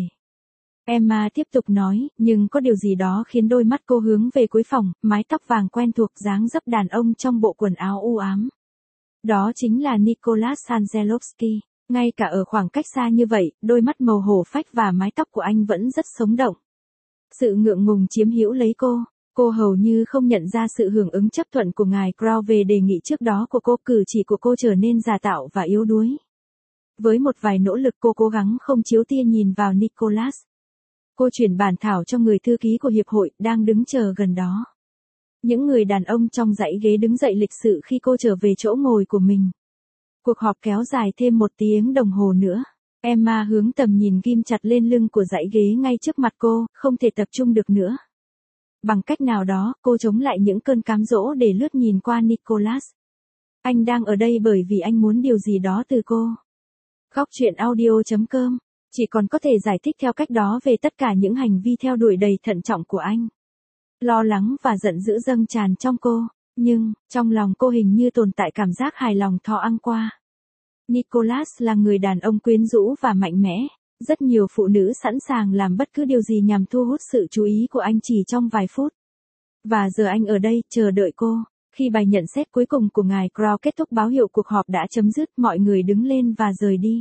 Emma tiếp tục nói, nhưng có điều gì đó khiến đôi mắt cô hướng về cuối phòng, mái tóc vàng quen thuộc, dáng dấp đàn ông trong bộ quần áo u ám. Đó chính là Nicholas Angelovsky. Ngay cả ở khoảng cách xa như vậy, đôi mắt màu hổ phách và mái tóc của anh vẫn rất sống động. Sự ngượng ngùng chiếm hữu lấy cô. Cô hầu như không nhận ra sự hưởng ứng chấp thuận của ngài Crow về đề nghị trước đó của cô, cử chỉ của cô trở nên giả tạo và yếu đuối. Với một vài nỗ lực cô cố gắng không chiếu tia nhìn vào Nicholas. Cô chuyển bản thảo cho người thư ký của hiệp hội, đang đứng chờ gần đó. Những người đàn ông trong dãy ghế đứng dậy lịch sự khi cô trở về chỗ ngồi của mình. Cuộc họp kéo dài thêm một tiếng đồng hồ nữa. Emma hướng tầm nhìn ghim chặt lên lưng của dãy ghế ngay trước mặt cô, không thể tập trung được nữa. Bằng cách nào đó, cô chống lại những cơn cám dỗ để lướt nhìn qua Nicholas. Anh đang ở đây bởi vì anh muốn điều gì đó từ cô. Góc truyện audio chấm com chỉ còn có thể giải thích theo cách đó về tất cả những hành vi theo đuổi đầy thận trọng của anh. Lo lắng và giận dữ dâng tràn trong cô, nhưng, trong lòng cô hình như tồn tại cảm giác hài lòng thọ ăn qua. Nicholas là người đàn ông quyến rũ và mạnh mẽ. Rất nhiều phụ nữ sẵn sàng làm bất cứ điều gì nhằm thu hút sự chú ý của anh chỉ trong vài phút. Và giờ anh ở đây, chờ đợi cô. Khi bài nhận xét cuối cùng của ngài Crow kết thúc, báo hiệu cuộc họp đã chấm dứt, mọi người đứng lên và rời đi.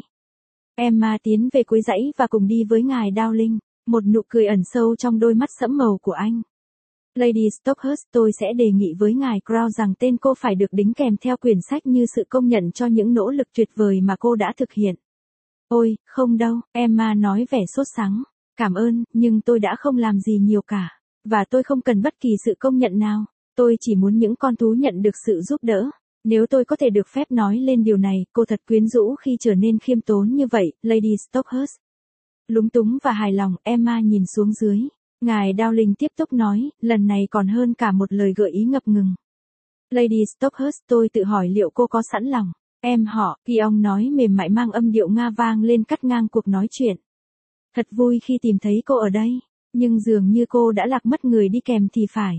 Emma tiến về cuối dãy và cùng đi với ngài Dowling, một nụ cười ẩn sâu trong đôi mắt sẫm màu của anh. Lady Stockhurst, tôi sẽ đề nghị với ngài Crow rằng tên cô phải được đính kèm theo quyển sách như sự công nhận cho những nỗ lực tuyệt vời mà cô đã thực hiện. Ôi, không đâu, Emma nói vẻ sốt sắng. Cảm ơn, nhưng tôi đã không làm gì nhiều cả. Và tôi không cần bất kỳ sự công nhận nào. Tôi chỉ muốn những con thú nhận được sự giúp đỡ. Nếu tôi có thể được phép nói lên điều này, cô thật quyến rũ khi trở nên khiêm tốn như vậy, Lady Stockhurst. Lúng túng và hài lòng, Emma nhìn xuống dưới. Ngài Dowling tiếp tục nói, lần này còn hơn cả một lời gợi ý ngập ngừng. Lady Stockhurst, tôi tự hỏi liệu cô có sẵn lòng. Em họ, khi ông nói mềm mại mang âm điệu Nga vang lên cắt ngang cuộc nói chuyện. Thật vui khi tìm thấy cô ở đây, nhưng dường như cô đã lạc mất người đi kèm thì phải.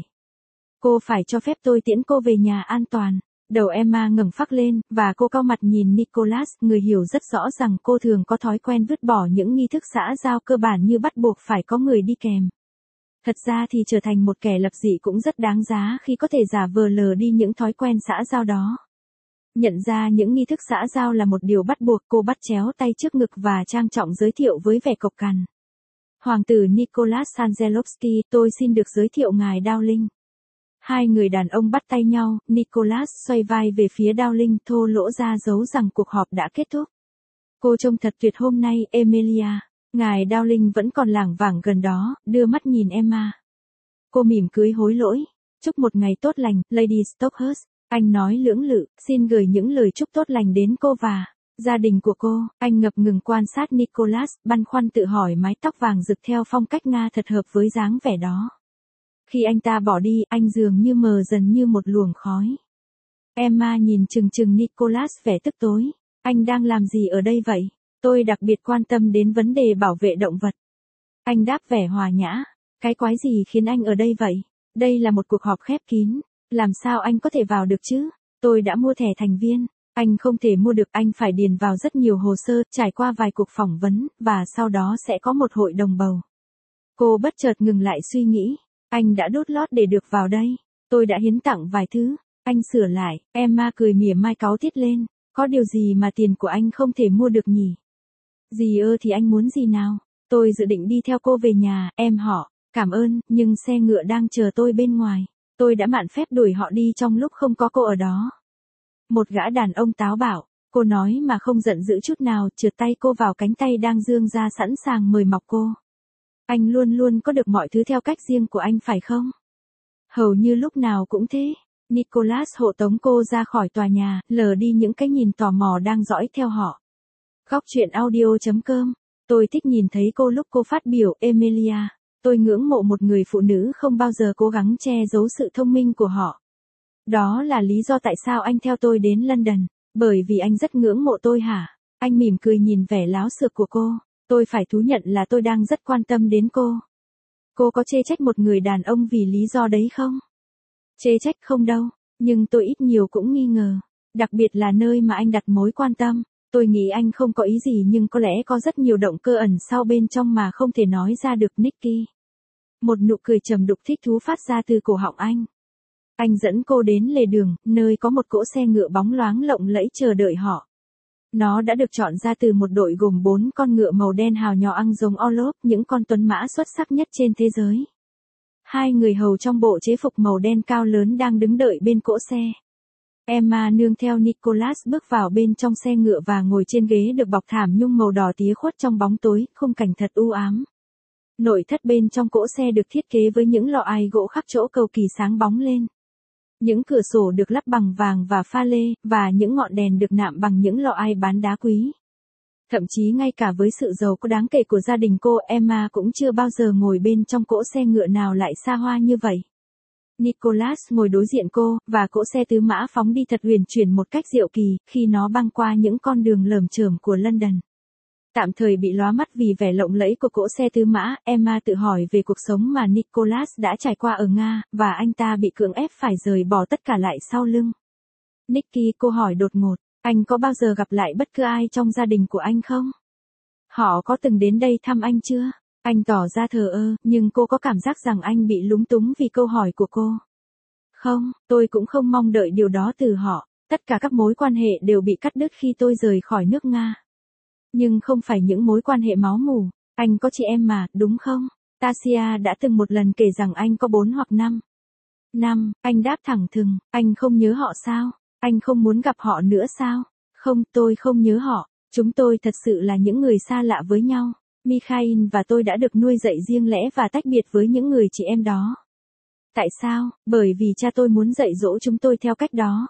Cô phải cho phép tôi tiễn cô về nhà an toàn. Đầu Emma ngẩng phác lên, và cô cau mặt nhìn Nicholas, người hiểu rất rõ rằng cô thường có thói quen vứt bỏ những nghi thức xã giao cơ bản như bắt buộc phải có người đi kèm. Thật ra thì trở thành một kẻ lập dị cũng rất đáng giá khi có thể giả vờ lờ đi những thói quen xã giao đó. Nhận ra những nghi thức xã giao là một điều bắt buộc, cô bắt chéo tay trước ngực và trang trọng giới thiệu với vẻ cộc cằn. Hoàng tử Nicholas Angelovsky, tôi xin được giới thiệu ngài Dowling. Hai người đàn ông bắt tay nhau, Nicholas xoay vai về phía Dowling, thô lỗ ra dấu rằng cuộc họp đã kết thúc. Cô trông thật tuyệt hôm nay, Emilia. Ngài Dowling vẫn còn lảng vảng gần đó, đưa mắt nhìn Emma. Cô mỉm cười hối lỗi. Chúc một ngày tốt lành, Lady Stockhurst. Anh nói lưỡng lự, xin gửi những lời chúc tốt lành đến cô và gia đình của cô. Anh ngập ngừng quan sát Nicholas, băn khoăn tự hỏi mái tóc vàng rực theo phong cách Nga thật hợp với dáng vẻ đó. Khi anh ta bỏ đi, anh dường như mờ dần như một luồng khói. Emma nhìn chừng chừng Nicholas vẻ tức tối. Anh đang làm gì ở đây vậy? Tôi đặc biệt quan tâm đến vấn đề bảo vệ động vật. Anh đáp vẻ hòa nhã. Cái quái gì khiến anh ở đây vậy? Đây là một cuộc họp khép kín. Làm sao anh có thể vào được chứ? Tôi đã mua thẻ thành viên. Anh không thể mua được, anh phải điền vào rất nhiều hồ sơ, trải qua vài cuộc phỏng vấn, và sau đó sẽ có một hội đồng bầu. Cô bất chợt ngừng lại suy nghĩ. Anh đã đốt lót để được vào đây. Tôi đã hiến tặng vài thứ. Anh sửa lại. Emma cười mỉa mai cáu tiết lên. Có điều gì mà tiền của anh không thể mua được nhỉ? Gì ơ thì anh muốn gì nào? Tôi dự định đi theo cô về nhà, em họ, cảm ơn, nhưng xe ngựa đang chờ tôi bên ngoài. Tôi đã mạn phép đuổi họ đi trong lúc không có cô ở đó. Một gã đàn ông táo bạo, cô nói mà không giận dữ chút nào, trượt tay cô vào cánh tay đang giương ra sẵn sàng mời mọc cô. Anh luôn luôn có được mọi thứ theo cách riêng của anh phải không? Hầu như lúc nào cũng thế. Nicholas hộ tống cô ra khỏi tòa nhà, lờ đi những cái nhìn tò mò đang dõi theo họ. Góc truyện audio chấm com. Tôi thích nhìn thấy cô lúc cô phát biểu, Emilia. Tôi ngưỡng mộ một người phụ nữ không bao giờ cố gắng che giấu sự thông minh của họ. Đó là lý do tại sao anh theo tôi đến London. Bởi vì anh rất ngưỡng mộ tôi hả? Anh mỉm cười nhìn vẻ láo xược của cô. Tôi phải thú nhận là tôi đang rất quan tâm đến cô. Cô có chê trách một người đàn ông vì lý do đấy không? Chê trách không đâu, nhưng tôi ít nhiều cũng nghi ngờ. Đặc biệt là nơi mà anh đặt mối quan tâm. Tôi nghĩ anh không có ý gì nhưng có lẽ có rất nhiều động cơ ẩn sau bên trong mà không thể nói ra được. Nicky. Một nụ cười trầm đục thích thú phát ra từ cổ họng anh. Anh dẫn cô đến lề đường, nơi có một cỗ xe ngựa bóng loáng lộng lẫy chờ đợi họ. Nó đã được chọn ra từ một đội gồm bốn con ngựa màu đen hào nhò ăn giống Orlov, những con tuấn mã xuất sắc nhất trên thế giới. Hai người hầu trong bộ chế phục màu đen cao lớn đang đứng đợi bên cỗ xe. Emma nương theo Nicholas bước vào bên trong xe ngựa và ngồi trên ghế được bọc thảm nhung màu đỏ tía khuất trong bóng tối, khung cảnh thật u ám. Nội thất bên trong cỗ xe được thiết kế với những lọ ai gỗ khắc chỗ cầu kỳ sáng bóng lên. Những cửa sổ được lắp bằng vàng và pha lê, và những ngọn đèn được nạm bằng những lọ ai bán đá quý. Thậm chí ngay cả với sự giàu có đáng kể của gia đình cô, Emma cũng chưa bao giờ ngồi bên trong cỗ xe ngựa nào lại xa hoa như vậy. Nicholas ngồi đối diện cô, và cỗ xe tứ mã phóng đi thật huyền chuyển một cách diệu kỳ, khi nó băng qua những con đường lởm chởm của London. Tạm thời bị lóa mắt vì vẻ lộng lẫy của cỗ xe tứ mã, Emma tự hỏi về cuộc sống mà Nicholas đã trải qua ở Nga, và anh ta bị cưỡng ép phải rời bỏ tất cả lại sau lưng. Nicky, cô hỏi đột ngột, anh có bao giờ gặp lại bất cứ ai trong gia đình của anh không? Họ có từng đến đây thăm anh chưa? Anh tỏ ra thờ ơ, nhưng cô có cảm giác rằng anh bị lúng túng vì câu hỏi của cô. Không, tôi cũng không mong đợi điều đó từ họ. Tất cả các mối quan hệ đều bị cắt đứt khi tôi rời khỏi nước Nga. Nhưng không phải những mối quan hệ máu mủ. Anh có chị em mà, đúng không? Tasia đã từng một lần kể rằng anh có bốn hoặc năm. Năm, anh đáp thẳng thừng, anh không nhớ họ sao? Anh không muốn gặp họ nữa sao? Không, tôi không nhớ họ. Chúng tôi thật sự là những người xa lạ với nhau. Mikhail và tôi đã được nuôi dạy riêng lẻ và tách biệt với những người chị em đó. Tại sao? Bởi vì cha tôi muốn dạy dỗ chúng tôi theo cách đó.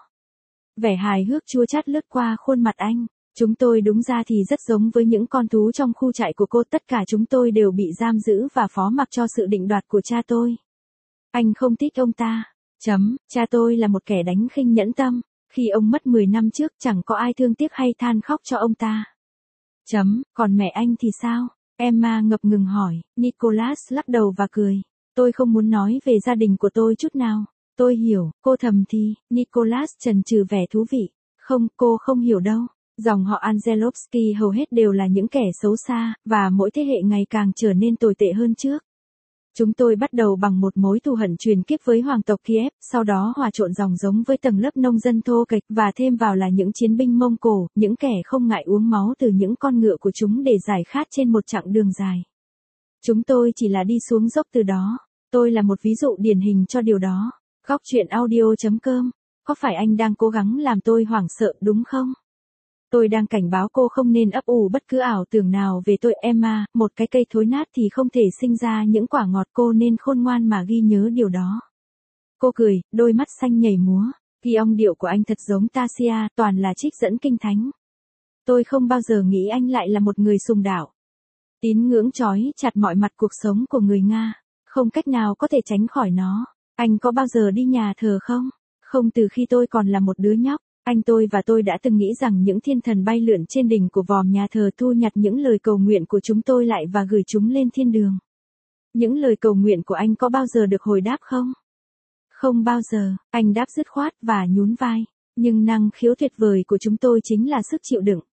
Vẻ hài hước chua chát lướt qua khuôn mặt anh. Chúng tôi đúng ra thì rất giống với những con thú trong khu trại của cô. Tất cả chúng tôi đều bị giam giữ và phó mặc cho sự định đoạt của cha tôi. Anh không thích ông ta. Chấm, cha tôi là một kẻ đánh khinh nhẫn tâm. Khi ông mất mười năm trước chẳng có ai thương tiếc hay than khóc cho ông ta. Chấm, còn mẹ anh thì sao? Emma ngập ngừng hỏi. Nicholas lắc đầu và cười. Tôi không muốn nói về gia đình của tôi chút nào. Tôi hiểu, cô thầm thì. Nicholas chần chừ vẻ thú vị. Không, cô không hiểu đâu. Dòng họ Angelovsky hầu hết đều là những kẻ xấu xa, và mỗi thế hệ ngày càng trở nên tồi tệ hơn trước. Chúng tôi bắt đầu bằng một mối thù hận truyền kiếp với hoàng tộc Kiev, sau đó hòa trộn dòng giống với tầng lớp nông dân thô kệch, và thêm vào là những chiến binh Mông Cổ, những kẻ không ngại uống máu từ những con ngựa của chúng để giải khát trên một chặng đường dài. Chúng tôi chỉ là đi xuống dốc từ đó. Tôi là một ví dụ điển hình cho điều đó. Góc truyện audio chấm com. Có phải anh đang cố gắng làm tôi hoảng sợ đúng không? Tôi đang cảnh báo cô không nên ấp ủ bất cứ ảo tưởng nào về tôi. Emma, một cái cây thối nát thì không thể sinh ra những quả ngọt, cô nên khôn ngoan mà ghi nhớ điều đó. Cô cười, đôi mắt xanh nhảy múa. Ghi âm điệu của anh thật giống Tasia, toàn là trích dẫn kinh thánh. Tôi không bao giờ nghĩ anh lại là một người sùng đạo. Tín ngưỡng trói chặt mọi mặt cuộc sống của người Nga. Không cách nào có thể tránh khỏi nó. Anh có bao giờ đi nhà thờ không? Không, từ khi tôi còn là một đứa nhóc. Anh tôi và tôi đã từng nghĩ rằng những thiên thần bay lượn trên đỉnh của vòm nhà thờ thu nhặt những lời cầu nguyện của chúng tôi lại và gửi chúng lên thiên đường. Những lời cầu nguyện của anh có bao giờ được hồi đáp không? Không bao giờ, anh đáp dứt khoát và nhún vai. Nhưng năng khiếu tuyệt vời của chúng tôi chính là sức chịu đựng.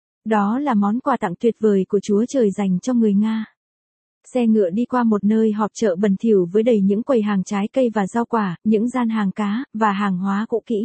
Đó là món quà tặng tuyệt vời của Chúa Trời dành cho người Nga. Xe ngựa đi qua một nơi họp chợ bẩn thỉu với đầy những quầy hàng trái cây và rau quả, những gian hàng cá, và hàng hóa cũ kỹ.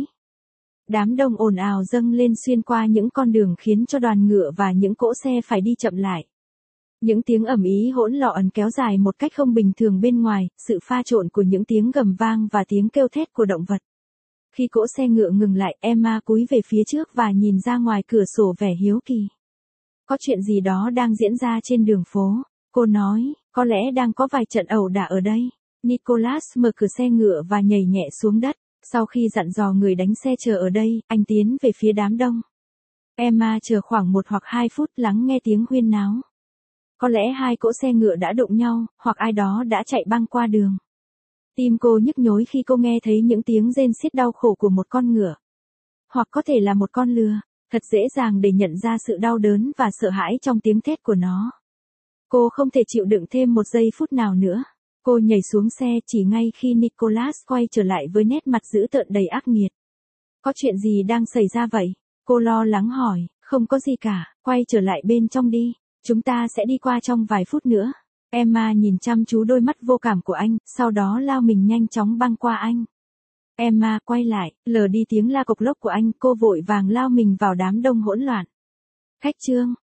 Đám đông ồn ào dâng lên xuyên qua những con đường khiến cho đoàn ngựa và những cỗ xe phải đi chậm lại. Những tiếng ầm ĩ hỗn loạn kéo dài một cách không bình thường bên ngoài, sự pha trộn của những tiếng gầm vang và tiếng kêu thét của động vật. Khi cỗ xe ngựa ngừng lại, Emma cúi về phía trước và nhìn ra ngoài cửa sổ vẻ hiếu kỳ. Có chuyện gì đó đang diễn ra trên đường phố, cô nói, có lẽ đang có vài trận ẩu đả ở đây. Nicholas mở cửa xe ngựa và nhảy nhẹ xuống đất. Sau khi dặn dò người đánh xe chờ ở đây, anh tiến về phía đám đông. Emma chờ khoảng một hoặc hai phút lắng nghe tiếng huyên náo. Có lẽ hai cỗ xe ngựa đã đụng nhau, hoặc ai đó đã chạy băng qua đường. Tim cô nhức nhối khi cô nghe thấy những tiếng rên xiết đau khổ của một con ngựa. Hoặc có thể là một con lừa, thật dễ dàng để nhận ra sự đau đớn và sợ hãi trong tiếng thét của nó. Cô không thể chịu đựng thêm một giây phút nào nữa. Cô nhảy xuống xe chỉ ngay khi Nicholas quay trở lại với nét mặt dữ tợn đầy ác nghiệt. Có chuyện gì đang xảy ra vậy? Cô lo lắng hỏi, không có gì cả, quay trở lại bên trong đi, chúng ta sẽ đi qua trong vài phút nữa. Emma nhìn chăm chú đôi mắt vô cảm của anh, sau đó lao mình nhanh chóng băng qua anh. Emma quay lại, lờ đi tiếng la cộc lốc của anh, cô vội vàng lao mình vào đám đông hỗn loạn. Khách trương,